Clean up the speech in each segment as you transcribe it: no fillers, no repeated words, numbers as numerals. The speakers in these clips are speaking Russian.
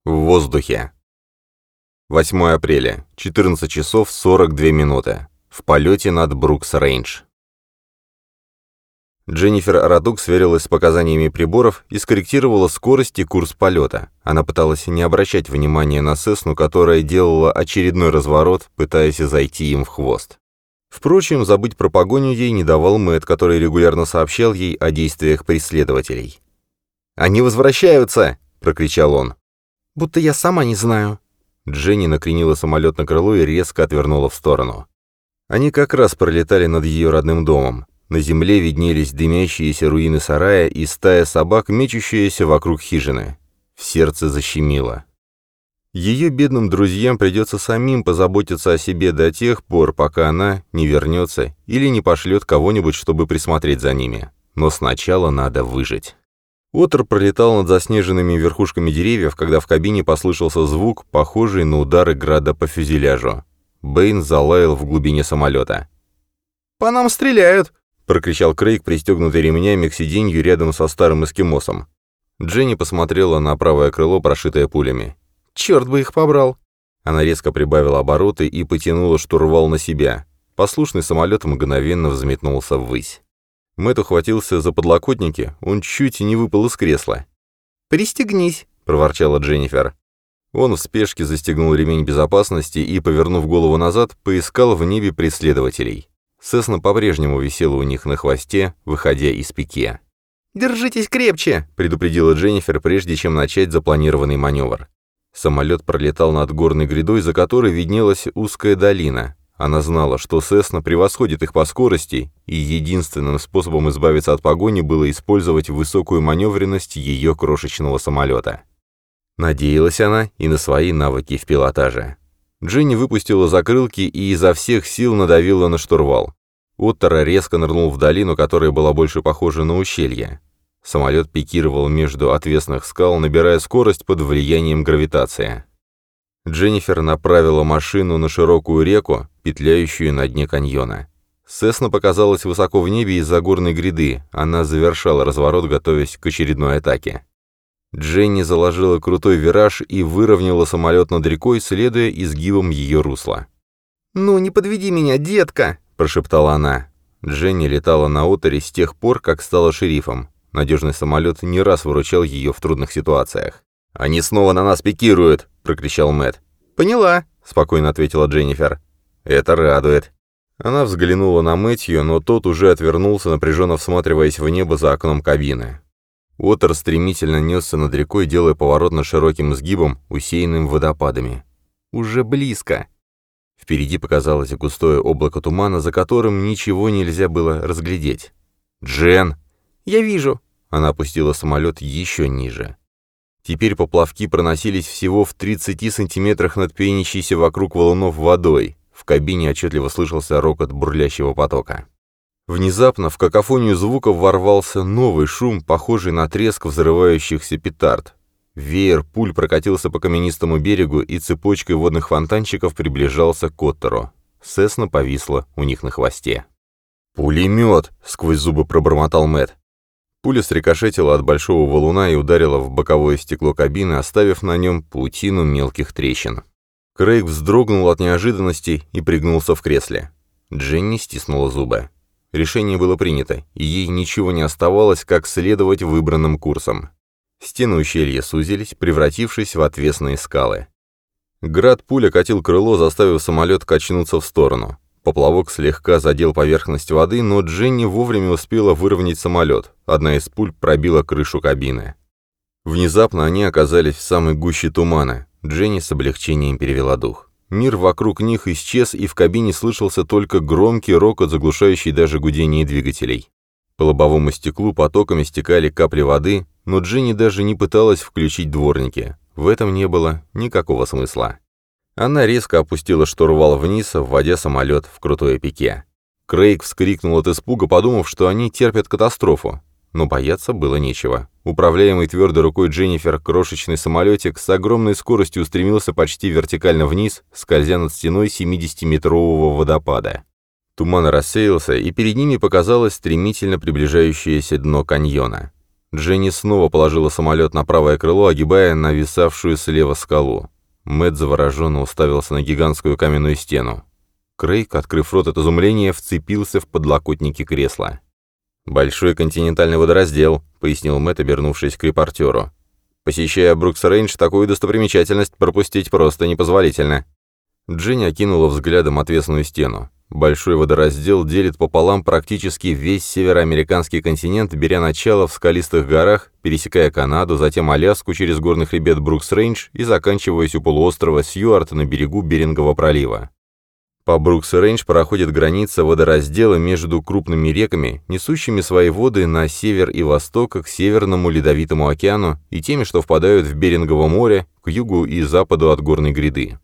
В воздухе. 8 апреля, 14 часов 42 минуты. В полете над Брукс-Рейндж. Дженнифер Радук сверилась с показаниями приборов и скорректировала скорость и курс полета. Она пыталась не обращать внимания на Сесну, которая делала очередной разворот, пытаясь зайти им в хвост. Впрочем, забыть про погоню ей не давал Мэтт, который регулярно сообщал ей о действиях преследователей. «Они возвращаются!» — прокричал он. «Будто я сама не знаю». Дженни накренила самолет на крыло и резко отвернула в сторону. Они как раз пролетали над ее родным домом. На земле виднелись дымящиеся руины сарая и стая собак, мечущаяся вокруг хижины. В сердце защемило. Ее бедным друзьям придется самим позаботиться о себе до тех пор, пока она не вернется или не пошлет кого-нибудь, чтобы присмотреть за ними. Но сначала надо выжить. Оттер пролетал над заснеженными верхушками деревьев, когда в кабине послышался звук, похожий на удары града по фюзеляжу. Бэйн залаял в глубине самолета. «По нам стреляют!» — прокричал Крейг, пристегнутый ремнями к сиденью рядом со старым эскимосом. Дженни посмотрела на правое крыло, прошитое пулями. «Черт бы их побрал!» Она резко прибавила обороты и потянула штурвал на себя. Послушный самолет мгновенно взметнулся ввысь. Мэтт ухватился за подлокотники, он чуть не выпал из кресла. «Пристегнись!» — проворчала Дженнифер. Он в спешке застегнул ремень безопасности и, повернув голову назад, поискал в небе преследователей. Сесна по-прежнему висела у них на хвосте, выходя из пике. «Держитесь крепче!» — предупредила Дженнифер, прежде чем начать запланированный маневр. Самолет пролетал над горной грядой, за которой виднелась узкая долина. Она знала, что Сесна превосходит их по скорости, и единственным способом избавиться от погони было использовать высокую маневренность ее крошечного самолета. Надеялась она и на свои навыки в пилотаже. Дженни выпустила закрылки и изо всех сил надавила на штурвал. Оттер резко нырнул в долину, которая была больше похожа на ущелье. Самолет пикировал между отвесных скал, набирая скорость под влиянием гравитации. Дженнифер направила машину на широкую реку, петляющую на дне каньона. Сесна показалась высоко в небе из-за горной гряды, она завершала разворот, готовясь к очередной атаке. Дженни заложила крутой вираж и выровняла самолет над рекой, следуя изгибам ее русла. «Ну, не подведи меня, детка!» – прошептала она. Дженни летала на Оттере с тех пор, как стала шерифом. Надежный самолет не раз выручал ее в трудных ситуациях. «Они снова на нас пикируют!» — прокричал Мэтт. «Поняла», — спокойно ответила Дженнифер. «Это радует». Она взглянула на Мэтью, но тот уже отвернулся, напряженно всматриваясь в небо за окном кабины. Оттер стремительно несся над рекой, делая поворот над широким сгибом, усеянным водопадами. «Уже близко». Впереди показалось густое облако тумана, за которым ничего нельзя было разглядеть. «Джен!» «Я вижу». Она опустила самолет еще ниже. Теперь поплавки проносились всего в 30 сантиметрах над пенящейся вокруг валунов водой. В кабине отчетливо слышался рокот бурлящего потока. Внезапно в какофонию звуков ворвался новый шум, похожий на треск взрывающихся петард. Веер пуль прокатился по каменистому берегу и цепочкой водных фонтанчиков приближался к Оттеру. Сесна повисла у них на хвосте. «Пулемет!» — сквозь зубы пробормотал Мэтт. Пуля срикошетила от большого валуна и ударила в боковое стекло кабины, оставив на нем паутину мелких трещин. Крейг вздрогнул от неожиданности и пригнулся в кресле. Дженни стиснула зубы. Решение было принято, и ей ничего не оставалось, как следовать выбранным курсом. Стены ущелья сузились, превратившись в отвесные скалы. Град пуль окатил крыло, заставив самолет качнуться в сторону. Поплавок слегка задел поверхность воды, но Дженни вовремя успела выровнять самолет. Одна из пуль пробила крышу кабины. Внезапно они оказались в самой гуще тумана. Дженни с облегчением перевела дух. Мир вокруг них исчез, и в кабине слышался только громкий рокот, заглушающий даже гудение двигателей. По лобовому стеклу потоками стекали капли воды, но Дженни даже не пыталась включить дворники. В этом не было никакого смысла. Она резко опустила штурвал вниз, вводя самолет в крутое пике. Крейг вскрикнул от испуга, подумав, что они терпят катастрофу. Но бояться было нечего. Управляемый твердой рукой Дженнифер крошечный самолетик с огромной скоростью устремился почти вертикально вниз, скользя над стеной 70-метрового водопада. Туман рассеялся, и перед ними показалось стремительно приближающееся дно каньона. Дженни снова положила самолет на правое крыло, огибая нависавшую слева скалу. Мэтт завороженно уставился на гигантскую каменную стену. Крейг, открыв рот от изумления, вцепился в подлокотники кресла. «Большой континентальный водораздел», — пояснил Мэтт, обернувшись к репортеру. «Посещая Брукс-Рейндж, такую достопримечательность пропустить просто непозволительно». Дженни окинула взглядом отвесную стену. Большой водораздел делит пополам практически весь североамериканский континент, беря начало в скалистых горах, пересекая Канаду, затем Аляску через горный хребет Брукс-Рейндж и заканчиваясь у полуострова Сьюарт на берегу Берингового пролива. По Брукс-Рейндж проходит граница водораздела между крупными реками, несущими свои воды на север и восток к Северному Ледовитому океану и теми, что впадают в Берингово море, к югу и западу от горной гряды.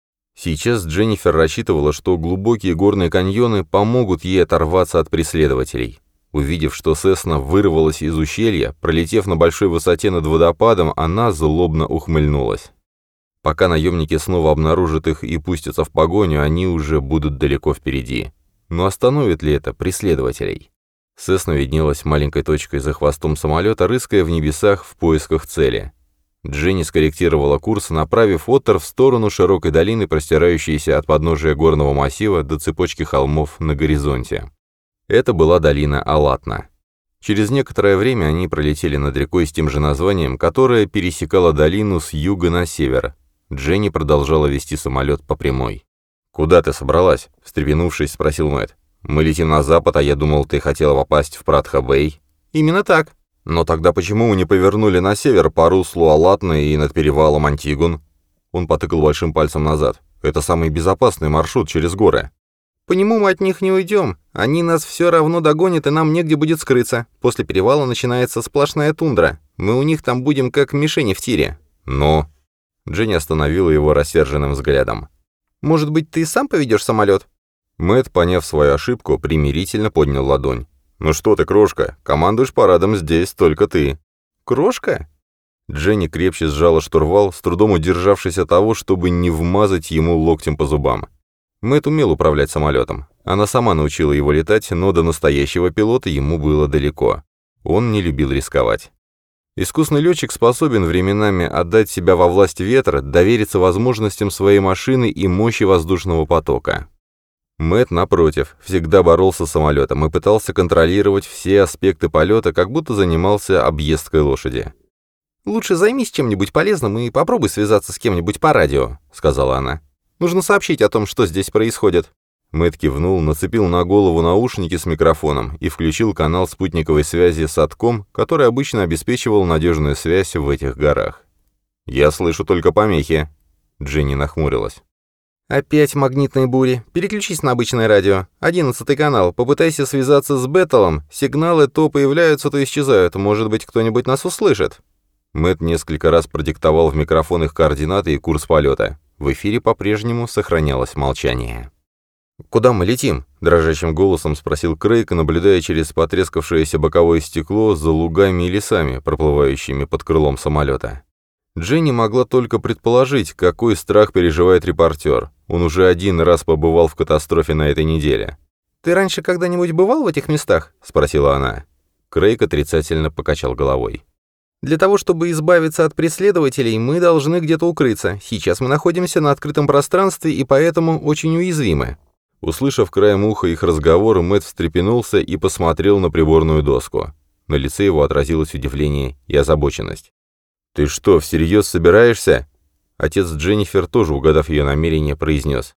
Сейчас Дженнифер рассчитывала, что глубокие горные каньоны помогут ей оторваться от преследователей. Увидев, что Сесна вырвалась из ущелья, пролетев на большой высоте над водопадом, она злобно ухмыльнулась. Пока наемники снова обнаружат их и пустятся в погоню, они уже будут далеко впереди. Но остановит ли это преследователей? Сесна виднелась маленькой точкой за хвостом самолета, рыская в небесах в поисках цели. Дженни скорректировала курс, направив Оттер в сторону широкой долины, простирающейся от подножия горного массива до цепочки холмов на горизонте. Это была долина Алатна. Через некоторое время они пролетели над рекой с тем же названием, которая пересекала долину с юга на север. Дженни продолжала вести самолет по прямой. «Куда ты собралась?» — встрепенувшись, спросил Мэтт. «Мы летим на запад, а я думал, ты хотела попасть в Пратха-Бэй». «Именно так». «Но тогда почему мы не повернули на север по руслу Алатны и над перевалом Антигон?» Он потыкал большим пальцем назад. «Это самый безопасный маршрут через горы». «По нему мы от них не уйдем. Они нас все равно догонят, и нам негде будет скрыться. После перевала начинается сплошная тундра. Мы у них там будем как мишени в тире». «Но...» Дженни остановила его рассерженным взглядом. «Может быть, ты сам поведешь самолет?» Мэтт, поняв свою ошибку, примирительно поднял ладонь. «Ну что ты, крошка, командуешь парадом здесь только ты». «Крошка?» Дженни крепче сжала штурвал, с трудом удержавшись от того, чтобы не вмазать ему локтем по зубам. Мэтт умел управлять самолетом. Она сама научила его летать, но до настоящего пилота ему было далеко. Он не любил рисковать. Искусный летчик способен временами отдать себя во власть ветра, довериться возможностям своей машины и мощи воздушного потока. Мэтт, напротив, всегда боролся с самолетом и пытался контролировать все аспекты полета, как будто занимался объездкой лошади. «Лучше займись чем-нибудь полезным и попробуй связаться с кем-нибудь по радио», — сказала она. «Нужно сообщить о том, что здесь происходит». Мэтт кивнул, нацепил на голову наушники с микрофоном и включил канал спутниковой связи Сатком, который обычно обеспечивал надежную связь в этих горах. «Я слышу только помехи», — Дженни нахмурилась. «Опять магнитные бури. Переключись на обычное радио. 11-й канал. Попытайся связаться с Беттелом. Сигналы то появляются, то исчезают. Может быть, кто-нибудь нас услышит». Мэтт несколько раз продиктовал в микрофон их координаты и курс полета. В эфире по-прежнему сохранялось молчание. «Куда мы летим?» — дрожащим голосом спросил Крейг, наблюдая через потрескавшееся боковое стекло за лугами и лесами, проплывающими под крылом самолета. Дженни могла только предположить, какой страх переживает репортер. Он уже один раз побывал в катастрофе на этой неделе. «Ты раньше когда-нибудь бывал в этих местах?» — спросила она. Крейг отрицательно покачал головой. «Для того, чтобы избавиться от преследователей, мы должны где-то укрыться. Сейчас мы находимся на открытом пространстве и поэтому очень уязвимы». Услышав краем уха их разговор, Мэтт встрепенулся и посмотрел на приборную доску. На лице его отразилось удивление и озабоченность. «Ты что, всерьез собираешься?» Отец Дженнифер, тоже угадав ее намерение, произнес.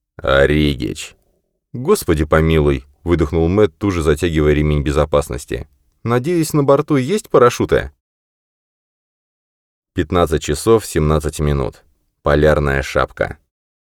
«Оригич». «Господи помилуй», — выдохнул Мэтт, тут же затягивая ремень безопасности. «Надеюсь, на борту есть парашюты?» 15 часов 17 минут. Полярная шапка.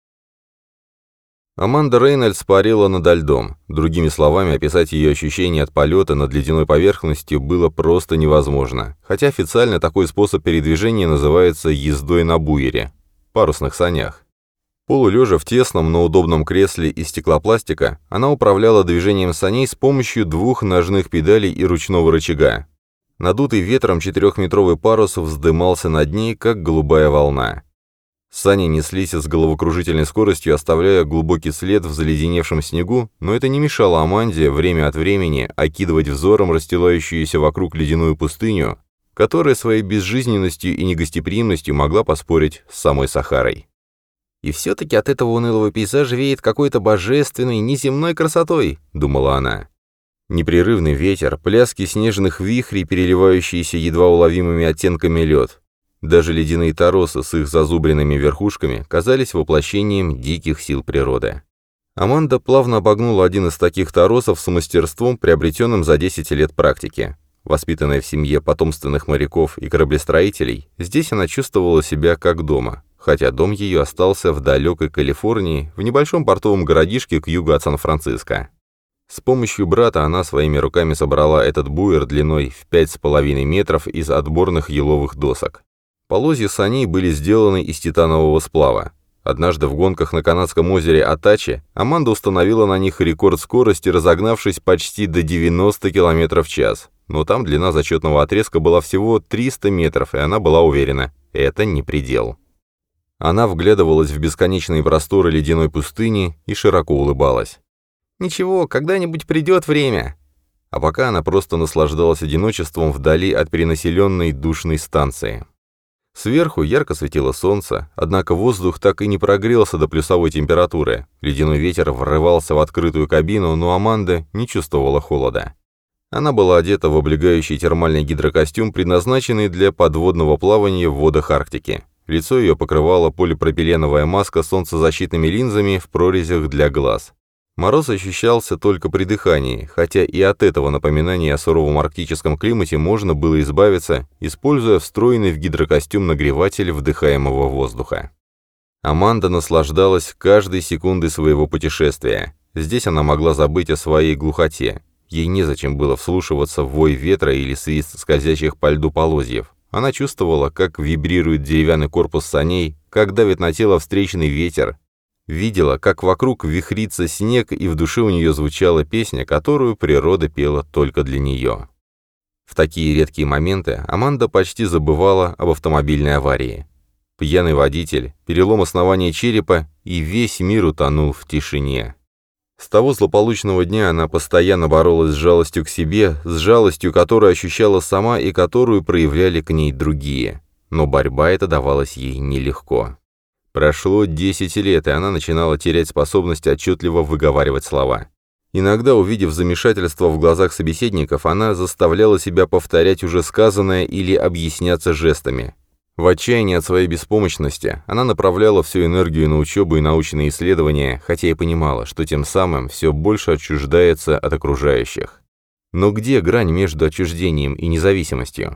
Аманда Рейнольдс парила над льдом. Другими словами, описать ее ощущения от полета над ледяной поверхностью было просто невозможно, хотя официально такой способ передвижения называется ездой на буере, парусных санях. Полулежа в тесном, но удобном кресле из стеклопластика, она управляла движением саней с помощью 2 ножных педалей и ручного рычага. Надутый ветром 4-метровый парус вздымался над ней, как голубая волна. Сани неслись с головокружительной скоростью, оставляя глубокий след в заледеневшем снегу, но это не мешало Аманде время от времени окидывать взором расстилающуюся вокруг ледяную пустыню, которая своей безжизненностью и негостеприимностью могла поспорить с самой Сахарой. «И все-таки от этого унылого пейзажа веет какой-то божественной, неземной красотой», — думала она. Непрерывный ветер, пляски снежных вихрей, переливающиеся едва уловимыми оттенками лед. Даже ледяные торосы с их зазубренными верхушками казались воплощением диких сил природы. Аманда плавно обогнула один из таких торосов с мастерством, приобретенным за 10 лет практики. Воспитанная в семье потомственных моряков и кораблестроителей, здесь она чувствовала себя как дома, хотя дом ее остался в далекой Калифорнии, в небольшом портовом городишке к югу от Сан-Франциско. С помощью брата она своими руками собрала этот буер длиной в 5,5 метров из отборных еловых досок. Полозья саней были сделаны из титанового сплава. Однажды в гонках на канадском озере Атачи Аманда установила на них рекорд скорости, разогнавшись почти до 90 км в час. Но там длина зачетного отрезка была всего 300 метров, и она была уверена – это не предел. Она вглядывалась в бесконечные просторы ледяной пустыни и широко улыбалась. «Ничего, когда-нибудь придет время». А пока она просто наслаждалась одиночеством вдали от перенаселенной душной станции. Сверху ярко светило солнце, однако воздух так и не прогрелся до плюсовой температуры. Ледяной ветер врывался в открытую кабину, но Аманда не чувствовала холода. Она была одета в облегающий термальный гидрокостюм, предназначенный для подводного плавания в водах Арктики. Лицо ее покрывала полипропиленовая маска с солнцезащитными линзами в прорезях для глаз. Мороз ощущался только при дыхании, хотя и от этого напоминания о суровом арктическом климате можно было избавиться, используя встроенный в гидрокостюм нагреватель вдыхаемого воздуха. Аманда наслаждалась каждой секундой своего путешествия. Здесь она могла забыть о своей глухоте. Ей незачем было вслушиваться в вой ветра или свист скользящих по льду полозьев. Она чувствовала, как вибрирует деревянный корпус саней, как давит на тело встречный ветер. Видела, как вокруг вихрится снег, и в душе у нее звучала песня, которую природа пела только для нее. В такие редкие моменты Аманда почти забывала об автомобильной аварии. Пьяный водитель, перелом основания черепа, и весь мир утонул в тишине. С того злополучного дня она постоянно боролась с жалостью к себе, с жалостью, которую ощущала сама и которую проявляли к ней другие. Но борьба эта давалась ей нелегко. Прошло 10 лет, и она начинала терять способность отчетливо выговаривать слова. Иногда, увидев замешательство в глазах собеседников, она заставляла себя повторять уже сказанное или объясняться жестами. В отчаянии от своей беспомощности она направляла всю энергию на учебу и научные исследования, хотя и понимала, что тем самым все больше отчуждается от окружающих. Но где грань между отчуждением и независимостью?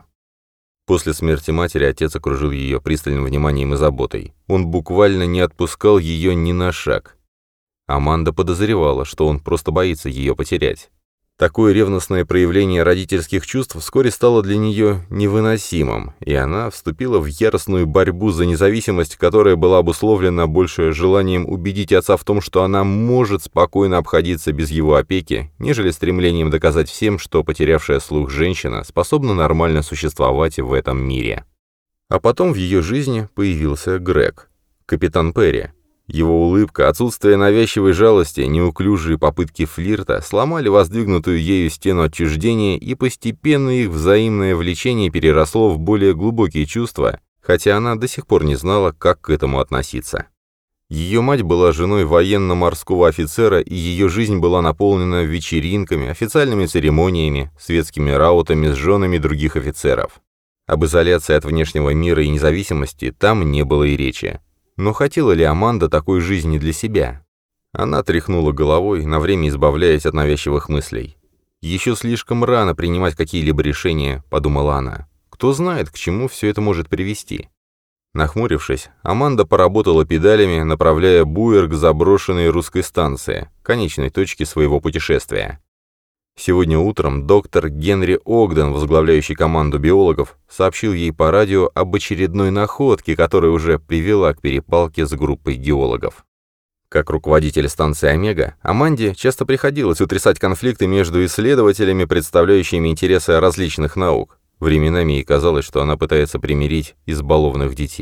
После смерти матери отец окружил ее пристальным вниманием и заботой. Он буквально не отпускал ее ни на шаг. Аманда подозревала, что он просто боится ее потерять. Такое ревностное проявление родительских чувств вскоре стало для нее невыносимым, и она вступила в яростную борьбу за независимость, которая была обусловлена больше желанием убедить отца в том, что она может спокойно обходиться без его опеки, нежели стремлением доказать всем, что потерявшая слух женщина способна нормально существовать в этом мире. А потом в ее жизни появился Грег, капитан Перри. Его улыбка, отсутствие навязчивой жалости, неуклюжие попытки флирта сломали воздвигнутую ею стену отчуждения, и постепенно их взаимное влечение переросло в более глубокие чувства, хотя она до сих пор не знала, как к этому относиться. Ее мать была женой военно-морского офицера, и ее жизнь была наполнена вечеринками, официальными церемониями, светскими раутами с женами других офицеров. Об изоляции от внешнего мира и независимости там не было и речи. Но хотела ли Аманда такой жизни для себя? Она тряхнула головой, на время избавляясь от навязчивых мыслей. «Еще слишком рано принимать какие-либо решения», — подумала она. «Кто знает, к чему все это может привести?» Нахмурившись, Аманда поработала педалями, направляя буер к заброшенной русской станции, конечной точке своего путешествия. Сегодня утром доктор Генри Огден, возглавляющий команду биологов, сообщил ей по радио об очередной находке, которая уже привела к перепалке с группой геологов. Как руководитель станции «Омега», Аманде часто приходилось утрясать конфликты между исследователями, представляющими интересы различных наук. Временами ей казалось, что она пытается примирить избалованных детей.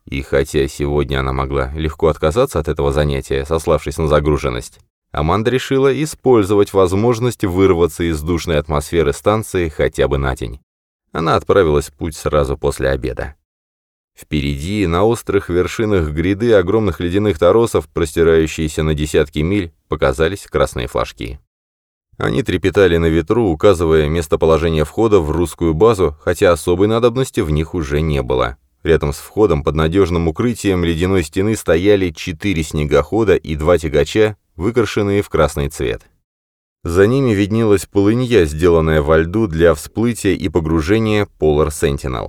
И хотя сегодня она могла легко отказаться от этого занятия, сославшись на загруженность, Аманда решила использовать возможность вырваться из душной атмосферы станции хотя бы на день. Она отправилась в путь сразу после обеда. Впереди, на острых вершинах гряды огромных ледяных торосов, простирающиеся на десятки миль, показались красные флажки. Они трепетали на ветру, указывая местоположение входа в русскую базу, хотя особой надобности в них уже не было. Рядом с входом под надежным укрытием ледяной стены стояли 4 снегохода и 2 тягача, выкрашенные в красный цвет. За ними виднелась полынья, сделанная во льду для всплытия и погружения Polar Sentinel.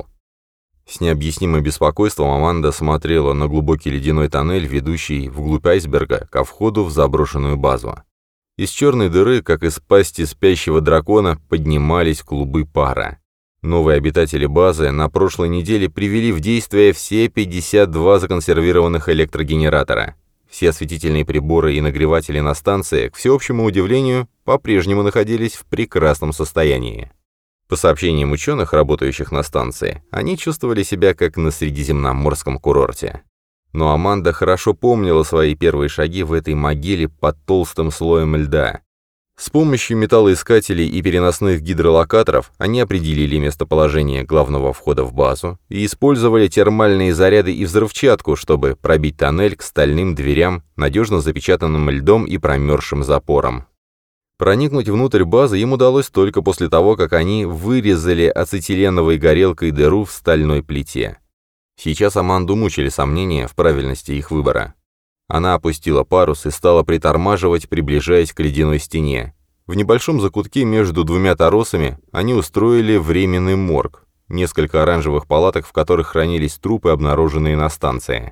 С необъяснимым беспокойством Аманда смотрела на глубокий ледяной тоннель, ведущий вглубь айсберга, ко входу в заброшенную базу. Из черной дыры, как из пасти спящего дракона, поднимались клубы пара. Новые обитатели базы на прошлой неделе привели в действие все 52 законсервированных электрогенератора. Все осветительные приборы и нагреватели на станции, к всеобщему удивлению, по-прежнему находились в прекрасном состоянии. По сообщениям ученых, работающих на станции, они чувствовали себя как на средиземноморском курорте. Но Аманда хорошо помнила свои первые шаги в этой могиле под толстым слоем льда. С помощью металлоискателей и переносных гидролокаторов они определили местоположение главного входа в базу и использовали термальные заряды и взрывчатку, чтобы пробить тоннель к стальным дверям, надежно запечатанным льдом и промерзшим запором. Проникнуть внутрь базы им удалось только после того, как они вырезали ацетиленовой горелкой дыру в стальной плите. Сейчас Аманду мучили сомнения в правильности их выбора. Она опустила парус и стала притормаживать, приближаясь к ледяной стене. В небольшом закутке между 2 торосами они устроили временный морг, несколько оранжевых палаток, в которых хранились трупы, обнаруженные на станции.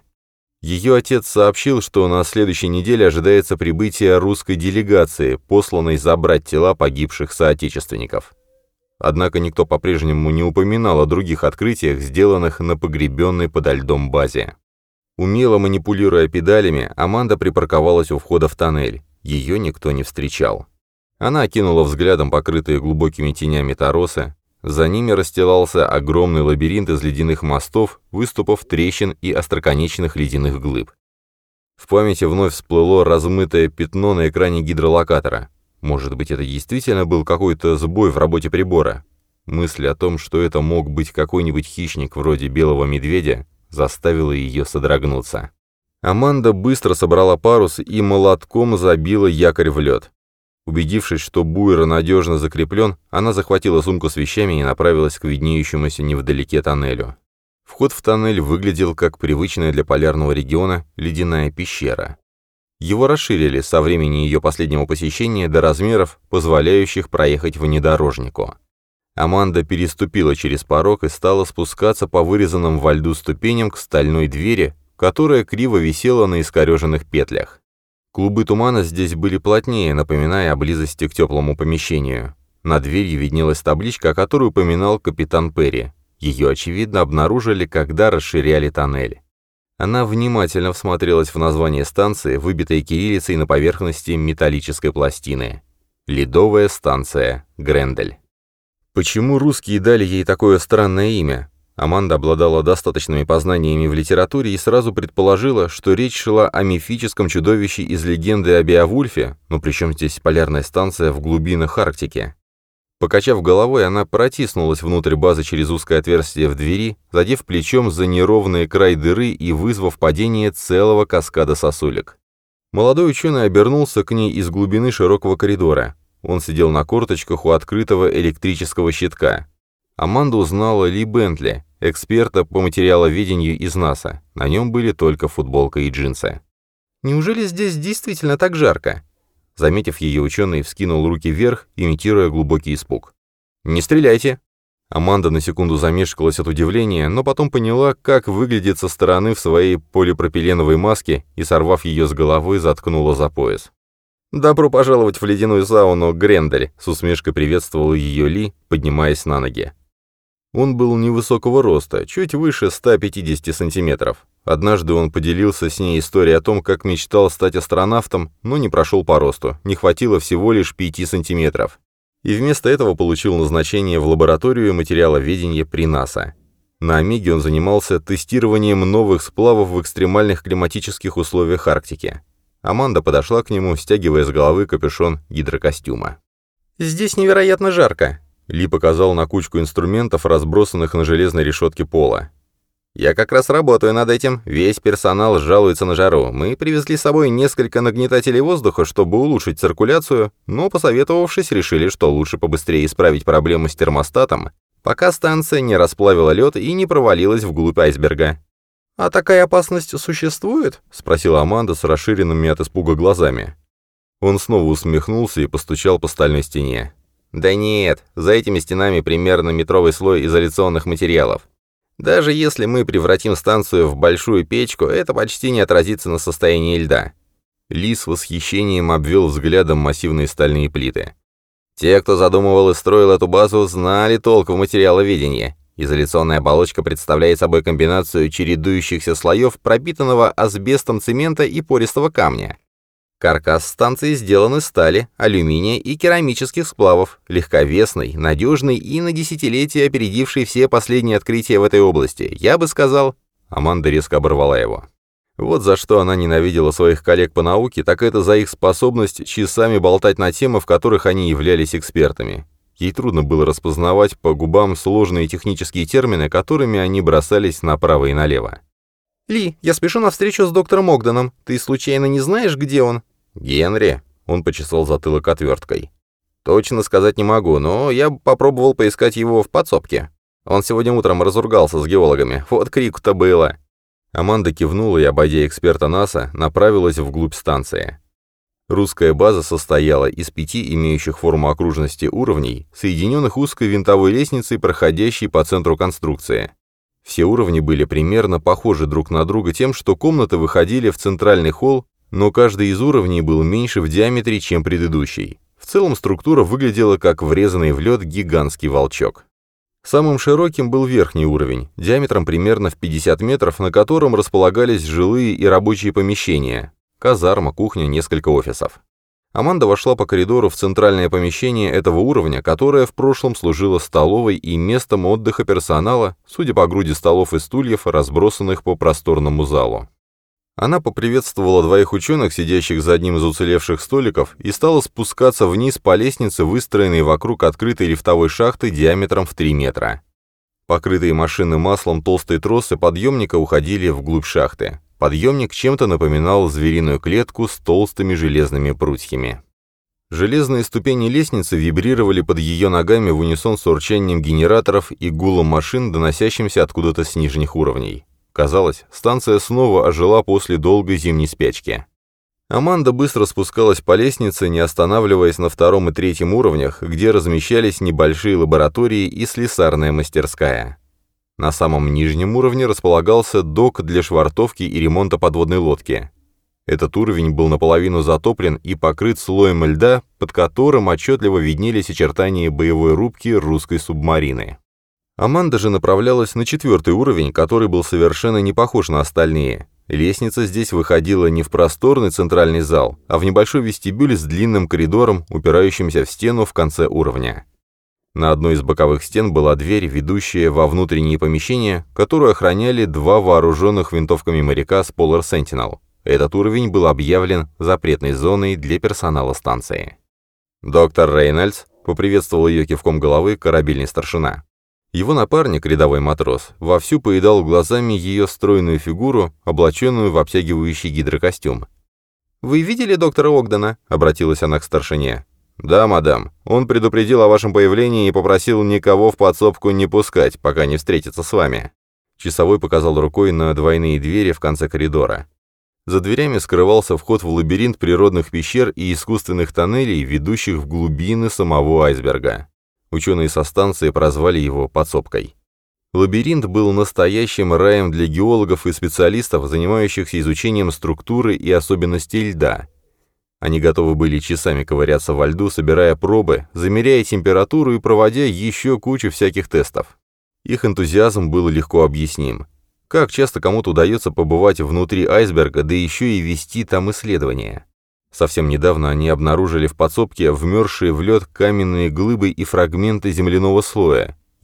Ее отец сообщил, что на следующей неделе ожидается прибытие русской делегации, посланной забрать тела погибших соотечественников. Однако никто по-прежнему не упоминал о других открытиях, сделанных на погребенной подо льдом базе. Умело манипулируя педалями, Аманда припарковалась у входа в тоннель. Ее никто не встречал. Она окинула взглядом покрытые глубокими тенями торосы. За ними расстилался огромный лабиринт из ледяных мостов, выступов, трещин и остроконечных ледяных глыб. В памяти вновь всплыло размытое пятно на экране гидролокатора. Может быть, это действительно был какой-то сбой в работе прибора? Мысль о том, что это мог быть какой-нибудь хищник вроде белого медведя, заставила ее содрогнуться. Аманда быстро собрала парус и молотком забила якорь в лед. Убедившись, что буер надежно закреплен, она захватила сумку с вещами и направилась к виднеющемуся невдалеке тоннелю. Вход в тоннель выглядел как привычная для полярного региона ледяная пещера. Его расширили со времени ее последнего посещения до размеров, позволяющих проехать внедорожнику. Аманда переступила через порог и стала спускаться по вырезанным во льду ступеням к стальной двери, которая криво висела на искореженных петлях. Клубы тумана здесь были плотнее, напоминая о близости к теплому помещению. Над дверью виднелась табличка, о которой упоминал капитан Перри. Ее, очевидно, обнаружили, когда расширяли тоннель. Она внимательно всмотрелась в название станции, выбитой кириллицей на поверхности металлической пластины. «Ледовая станция Грендель». Почему русские дали ей такое странное имя? Аманда обладала достаточными познаниями в литературе и сразу предположила, что речь шла о мифическом чудовище из легенды о Беовульфе, но при чем здесь полярная станция в глубинах Арктики? Покачав головой, она протиснулась внутрь базы через узкое отверстие в двери, задев плечом за неровный край дыры и вызвав падение целого каскада сосулек. Молодой ученый обернулся к ней из глубины широкого коридора. Он сидел на корточках у открытого электрического щитка. Аманда узнала Ли Бентли, эксперта по материаловедению из НАСА. На нем были только футболка и джинсы. «Неужели здесь действительно так жарко?» Заметив ее, ученый вскинул руки вверх, имитируя глубокий испуг. «Не стреляйте!» Аманда на секунду замешкалась от удивления, но потом поняла, как выглядит со стороны в своей полипропиленовой маске и, сорвав ее с головы, заткнула за пояс. «Добро пожаловать в ледяную сауну, Грендель!» — с усмешкой приветствовал ее Ли, поднимаясь на ноги. Он был невысокого роста, чуть выше 150 сантиметров. Однажды он поделился с ней историей о том, как мечтал стать астронавтом, но не прошел по росту, не хватило всего лишь 5 сантиметров. И вместо этого получил назначение в лабораторию материаловедения при НАСА. На Омеге он занимался тестированием новых сплавов в экстремальных климатических условиях Арктики. Аманда подошла к нему, стягивая с головы капюшон гидрокостюма. «Здесь невероятно жарко», — Ли показал на кучку инструментов, разбросанных на железной решетке пола. «Я как раз работаю над этим. Весь персонал жалуется на жару. Мы привезли с собой несколько нагнетателей воздуха, чтобы улучшить циркуляцию, но, посоветовавшись, решили, что лучше побыстрее исправить проблему с термостатом, пока станция не расплавила лед и не провалилась вглубь айсберга». «А такая опасность существует?» — спросила Аманда с расширенными от испуга глазами. Он снова усмехнулся и постучал по стальной стене. «Да нет, за этими стенами примерно метровый слой изоляционных материалов. Даже если мы превратим станцию в большую печку, это почти не отразится на состоянии льда». Ли с восхищением обвел взглядом массивные стальные плиты. «Те, кто задумывал и строил эту базу, знали толк в материаловедении. Изоляционная оболочка представляет собой комбинацию чередующихся слоев пропитанного асбестом цемента и пористого камня. Каркас станции сделан из стали, алюминия и керамических сплавов, легковесный, надежный и на десятилетия опередивший все последние открытия в этой области. Я бы сказал...» Аманда резко оборвала его. Вот за что она ненавидела своих коллег по науке, так это за их способность часами болтать на темы, в которых они являлись экспертами. Ей трудно было распознавать по губам сложные технические термины, которыми они бросались направо и налево. «Ли, я спешу на встречу с доктором Огденом. Ты случайно не знаешь, где он?» «Генри?» — он почесал затылок отверткой. «Точно сказать не могу, но я попробовал поискать его в подсобке. Он сегодня утром разругался с геологами. Вот крику-то было». Аманда кивнула и, обойдя эксперта НАСА, направилась вглубь станции. Русская база состояла из 5 имеющих форму окружности уровней, соединенных узкой винтовой лестницей, проходящей по центру конструкции. Все уровни были примерно похожи друг на друга тем, что комнаты выходили в центральный холл, но каждый из уровней был меньше в диаметре, чем предыдущий. В целом структура выглядела как врезанный в лед гигантский волчок. Самым широким был верхний уровень, диаметром примерно в 50 метров, на котором располагались жилые и рабочие помещения, казарма, кухня, несколько офисов. Аманда вошла по коридору в центральное помещение этого уровня, которое в прошлом служило столовой и местом отдыха персонала, судя по груди столов и стульев, разбросанных по просторному залу. Она поприветствовала 2 ученых, сидящих за одним из уцелевших столиков, и стала спускаться вниз по лестнице, выстроенной вокруг открытой лифтовой шахты диаметром в 3 метра. Покрытые машинным маслом толстые тросы подъемника уходили вглубь шахты. Подъемник чем-то напоминал звериную клетку с толстыми железными прутьями. Железные ступени лестницы вибрировали под ее ногами в унисон с урчанием генераторов и гулом машин, доносящимся откуда-то с нижних уровней. Казалось, станция снова ожила после долгой зимней спячки. Аманда быстро спускалась по лестнице, не останавливаясь на 2 и 3 уровнях, где размещались небольшие лаборатории и слесарная мастерская. На самом нижнем уровне располагался док для швартовки и ремонта подводной лодки. Этот уровень был наполовину затоплен и покрыт слоем льда, под которым отчетливо виднелись очертания боевой рубки русской субмарины. Аманда же направлялась на 4 уровень, который был совершенно не похож на остальные. Лестница здесь выходила не в просторный центральный зал, а в небольшой вестибюль с длинным коридором, упирающимся в стену в конце уровня. На одной из боковых стен была дверь, ведущая во внутренние помещения, которую охраняли 2 вооруженных винтовками моряка с Polar Sentinel. Этот уровень был объявлен запретной зоной для персонала станции. «Доктор Рейнольдс», — поприветствовал ее кивком головы корабельный старшина. Его напарник, рядовой матрос, вовсю поедал глазами ее стройную фигуру, облаченную в обтягивающий гидрокостюм. «Вы видели доктора Огдена?» — обратилась она к старшине. «Да, мадам. Он предупредил о вашем появлении и попросил никого в подсобку не пускать, пока не встретится с вами». Часовой показал рукой на двойные двери в конце коридора. За дверями скрывался вход в лабиринт природных пещер и искусственных тоннелей, ведущих в глубины самого айсберга. Ученые со станции прозвали его подсобкой. Лабиринт был настоящим раем для геологов и специалистов, занимающихся изучением структуры и особенностей льда. Они готовы были часами ковыряться во льду, собирая пробы, замеряя температуру и проводя еще кучу всяких тестов. Их энтузиазм был легко объясним. Как часто кому-то удается побывать внутри айсберга, да еще и вести там исследования. Совсем недавно они обнаружили в подсобке вмерзшие в лед каменные глыбы и фрагменты земляного слоя.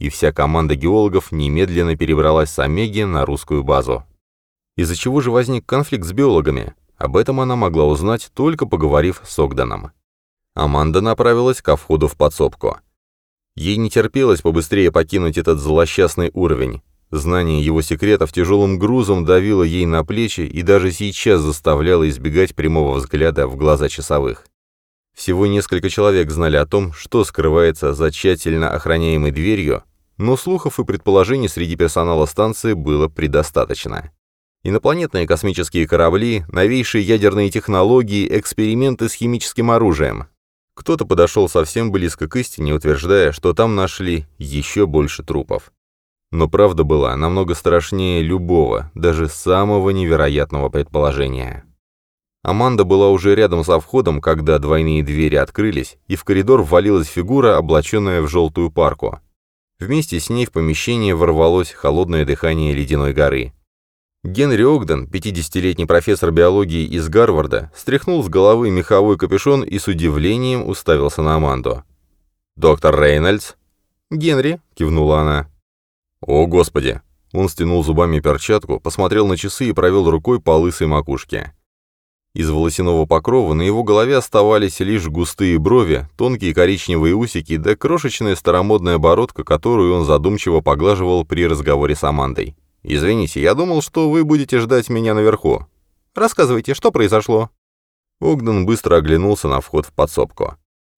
и вся команда геологов немедленно перебралась с Омеги на русскую базу. Из-за чего же возник конфликт с биологами? Об этом она могла узнать, только поговорив с Огденом. Аманда направилась ко входу в подсобку. Ей не терпелось побыстрее покинуть этот злосчастный уровень. Знание его секретов тяжелым грузом давило ей на плечи и даже сейчас заставляло избегать прямого взгляда в глаза часовых. Всего несколько человек знали о том, что скрывается за тщательно охраняемой дверью, но слухов и предположений среди персонала станции было предостаточно. Инопланетные космические корабли, новейшие ядерные технологии, эксперименты с химическим оружием. Кто-то подошел совсем близко к истине, утверждая, что там нашли еще больше трупов. Но правда была намного страшнее любого, даже самого невероятного предположения. Аманда была уже рядом со входом, когда двойные двери открылись, и в коридор ввалилась фигура, облаченная в желтую парку. Вместе с ней в помещение ворвалось холодное дыхание ледяной горы. Генри Огден, 50-летний профессор биологии из Гарварда, стряхнул с головы меховой капюшон и с удивлением уставился на Аманду. «Доктор Рейнольдс?» «Генри», — кивнула она. «О, Господи!» Он стянул зубами перчатку, посмотрел на часы и провел рукой по лысой макушке. Из волосяного покрова на его голове оставались лишь густые брови, тонкие коричневые усики да крошечная старомодная бородка, которую он задумчиво поглаживал при разговоре с Амандой. «Извините, я думал, что вы будете ждать меня наверху. Рассказывайте, что произошло?» Огден быстро оглянулся на вход в подсобку.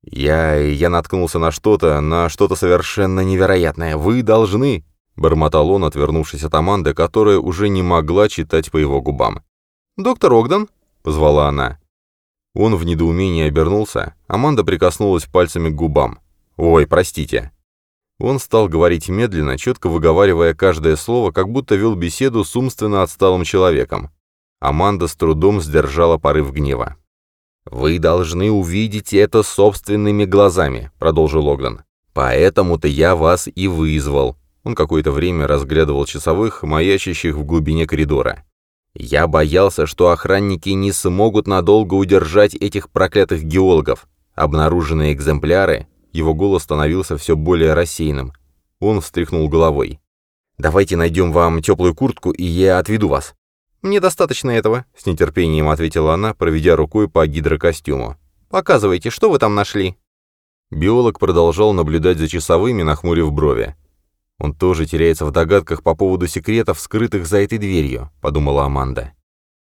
Я наткнулся на что-то совершенно невероятное. Вы должны...» — бормотал он, отвернувшись от Аманды, которая уже не могла читать по его губам. «Доктор Огден?» — позвала она. Он в недоумении обернулся. Аманда прикоснулась пальцами к губам. «Ой, простите». Он стал говорить медленно, четко выговаривая каждое слово, как будто вел беседу с умственно отсталым человеком. Аманда с трудом сдержала порыв гнева. «Вы должны увидеть это собственными глазами», — продолжил Огден. «Поэтому-то я вас и вызвал». Он какое-то время разглядывал часовых, маячащих в глубине коридора. «Я боялся, что охранники не смогут надолго удержать этих проклятых геологов. Обнаруженные экземпляры...» Его голос становился все более рассеянным. Он встряхнул головой. «Давайте найдем вам теплую куртку, и я отведу вас». «Мне достаточно этого», — с нетерпением ответила она, проведя рукой по гидрокостюму. «Показывайте, что вы там нашли». Биолог продолжал наблюдать за часовыми, нахмурив брови. «Он тоже теряется в догадках по поводу секретов, скрытых за этой дверью», — подумала Аманда.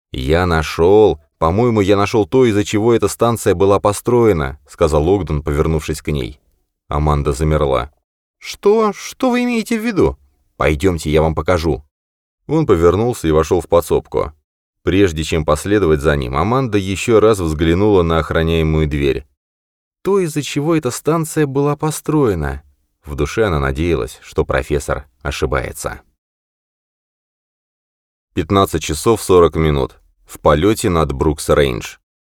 «По-моему, я нашел то, из-за чего эта станция была построена», — сказал Огден, повернувшись к ней. Аманда замерла. «Что? Что вы имеете в виду?» «Пойдемте, я вам покажу». Он повернулся и вошел в подсобку. Прежде чем последовать за ним, Аманда еще раз взглянула на охраняемую дверь. То, из-за чего эта станция была построена. В душе она надеялась, что профессор ошибается. 15 часов 40 минут. В полете над Брукс-Рейндж.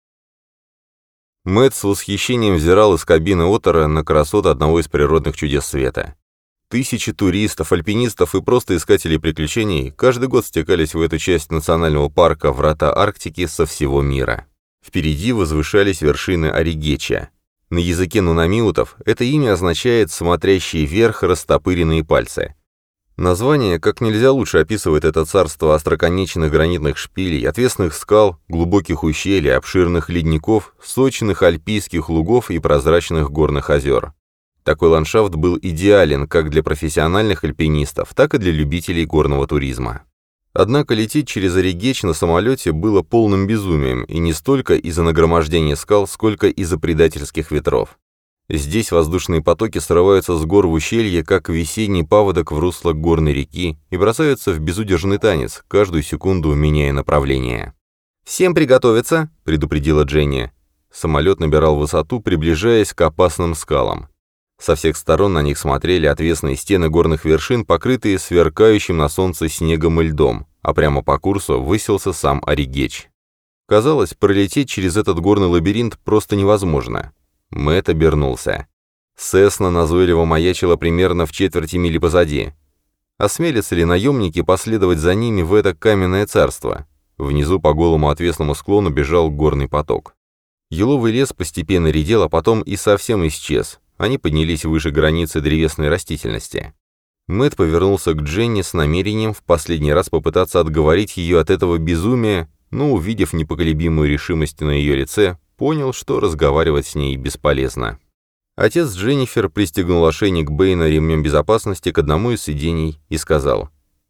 Мэтт с восхищением взирал из кабины Оттера на красоты одного из природных чудес света. Тысячи туристов, альпинистов и просто искателей приключений каждый год стекались в эту часть национального парка Врата Арктики со всего мира. Впереди возвышались вершины Оригеча. На языке нунамиутов это имя означает «смотрящие вверх растопыренные пальцы». Название как нельзя лучше описывает это царство остроконечных гранитных шпилей, отвесных скал, глубоких ущелий, обширных ледников, сочных альпийских лугов и прозрачных горных озер. Такой ландшафт был идеален как для профессиональных альпинистов, так и для любителей горного туризма. Однако лететь через Оригеч на самолете было полным безумием, и не столько из-за нагромождения скал, сколько из-за предательских ветров. Здесь воздушные потоки срываются с гор в ущелье, как весенний паводок в русло горной реки, и бросаются в безудержный танец, каждую секунду меняя направление. «Всем приготовиться!» — предупредила Дженни. Самолет набирал высоту, приближаясь к опасным скалам. Со всех сторон на них смотрели отвесные стены горных вершин, покрытые сверкающим на солнце снегом и льдом, а прямо по курсу высился сам Оригеч. Казалось, пролететь через этот горный лабиринт просто невозможно. Мэтт обернулся. Сесна назойливо маячила примерно в четверти мили позади. Осмелятся ли наемники последовать за ними в это каменное царство? Внизу по голому отвесному склону бежал горный поток. Еловый лес постепенно редел, а потом и совсем исчез. Они поднялись выше границы древесной растительности. Мэтт повернулся к Дженни с намерением в последний раз попытаться отговорить ее от этого безумия, но, увидев непоколебимую решимость на ее лице, понял, что разговаривать с ней бесполезно. Отец Дженнифер пристегнул ошейник Бэйна ремнем безопасности к одному из сидений и сказал: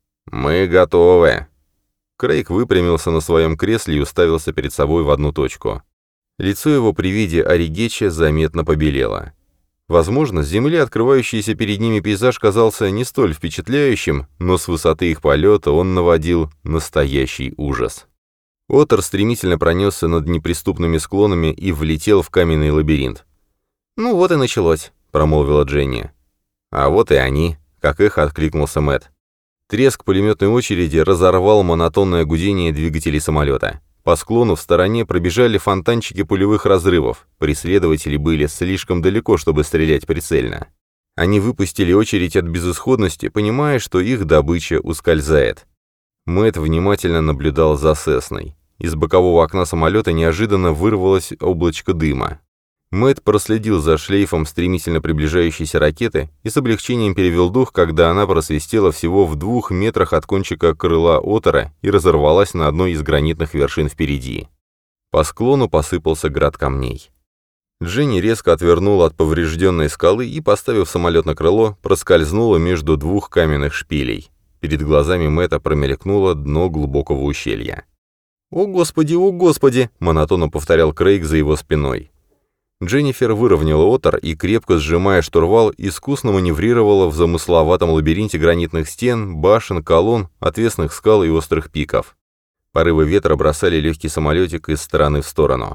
«Мы готовы». Крейг выпрямился на своем кресле и уставился перед собой в одну точку. Лицо его при виде Оригеча заметно побелело. Возможно, с земли открывающийся перед ними пейзаж казался не столь впечатляющим, но с высоты их полета он наводил настоящий ужас. Оттер стремительно пронесся над неприступными склонами и влетел в каменный лабиринт. «Ну вот и началось», — промолвила Дженни. «А вот и они», — как эхо откликнулся Мэтт. Треск пулеметной очереди разорвал монотонное гудение двигателей самолета. По склону в стороне пробежали фонтанчики пулевых разрывов. Преследователи были слишком далеко, чтобы стрелять прицельно. Они выпустили очередь от безысходности, понимая, что их добыча ускользает. Мэтт внимательно наблюдал за Сесной. Из бокового окна самолета неожиданно вырвалось облачко дыма. Мэтт проследил за шлейфом стремительно приближающейся ракеты и с облегчением перевел дух, когда она просвистела всего в 2 метрах от кончика крыла Оттера и разорвалась на одной из гранитных вершин впереди. По склону посыпался град камней. Дженни резко отвернула от поврежденной скалы и, поставив самолет на крыло, проскользнула между 2 каменных шпилей. Перед глазами Мэтта промелькнуло дно глубокого ущелья. «О, Господи!» — монотонно повторял Крейг за его спиной. Дженнифер выровняла Оттер и, крепко сжимая штурвал, искусно маневрировала в замысловатом лабиринте гранитных стен, башен, колонн, отвесных скал и острых пиков. Порывы ветра бросали легкий самолетик из стороны в сторону.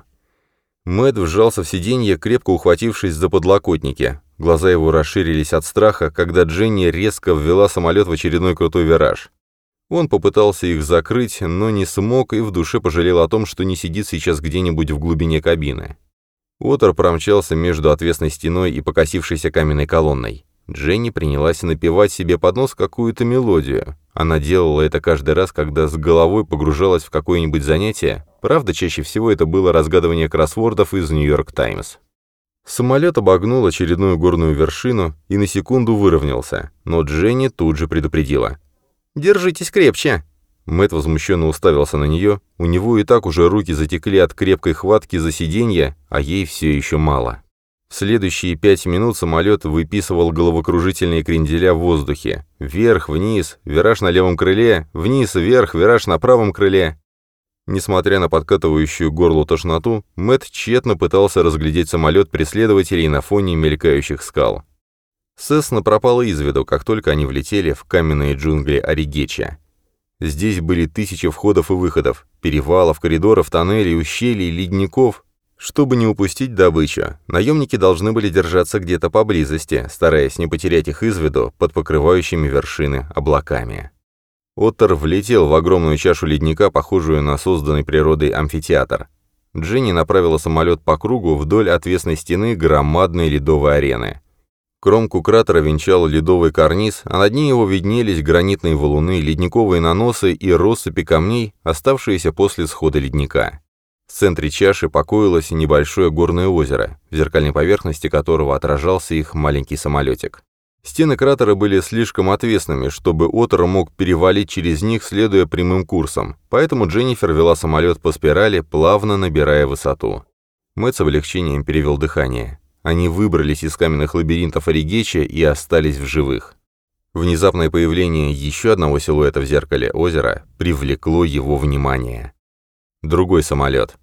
Мэтт вжался в сиденье, крепко ухватившись за подлокотники. Глаза его расширились от страха, когда Дженни резко ввела самолет в очередной крутой вираж. Он попытался их закрыть, но не смог и в душе пожалел о том, что не сидит сейчас где-нибудь в глубине кабины. Оттер промчался между отвесной стеной и покосившейся каменной колонной. Дженни принялась напевать себе под нос какую-то мелодию. Она делала это каждый раз, когда с головой погружалась в какое-нибудь занятие. Правда, чаще всего это было разгадывание кроссвордов из «Нью-Йорк Таймс». Самолет обогнул очередную горную вершину и на секунду выровнялся, но Дженни тут же предупредила: «Держитесь крепче!» Мэтт возмущенно уставился на нее, у него и так уже руки затекли от крепкой хватки за сиденье, а ей все еще мало. В следующие 5 минут самолет выписывал головокружительные кренделя в воздухе. Вверх, вниз, вираж на левом крыле, вниз, вверх, вираж на правом крыле. Несмотря на подкатывающую горлу тошноту, Мэтт тщетно пытался разглядеть самолет преследователей на фоне мелькающих скал. Сесна пропала из виду, как только они влетели в каменные джунгли Оригеча. Здесь были тысячи входов и выходов, перевалов, коридоров, тоннелей, ущелий, ледников. Чтобы не упустить добычу, наемники должны были держаться где-то поблизости, стараясь не потерять их из виду под покрывающими вершины облаками. Оттер влетел в огромную чашу ледника, похожую на созданный природой амфитеатр. Дженни направила самолет по кругу вдоль отвесной стены громадной ледовой арены. Кромку кратера венчал ледовый карниз, а над ней его виднелись гранитные валуны, ледниковые наносы и россыпи камней, оставшиеся после схода ледника. В центре чаши покоилось небольшое горное озеро, в зеркальной поверхности которого отражался их маленький самолетик. Стены кратера были слишком отвесными, чтобы Оттер мог перевалить через них, следуя прямым курсом, поэтому Дженнифер вела самолет по спирали, плавно набирая высоту. Мэтт с облегчением перевел дыхание. Они выбрались из каменных лабиринтов Оригеча и остались в живых. Внезапное появление еще одного силуэта в зеркале озера привлекло его внимание. Другой самолет.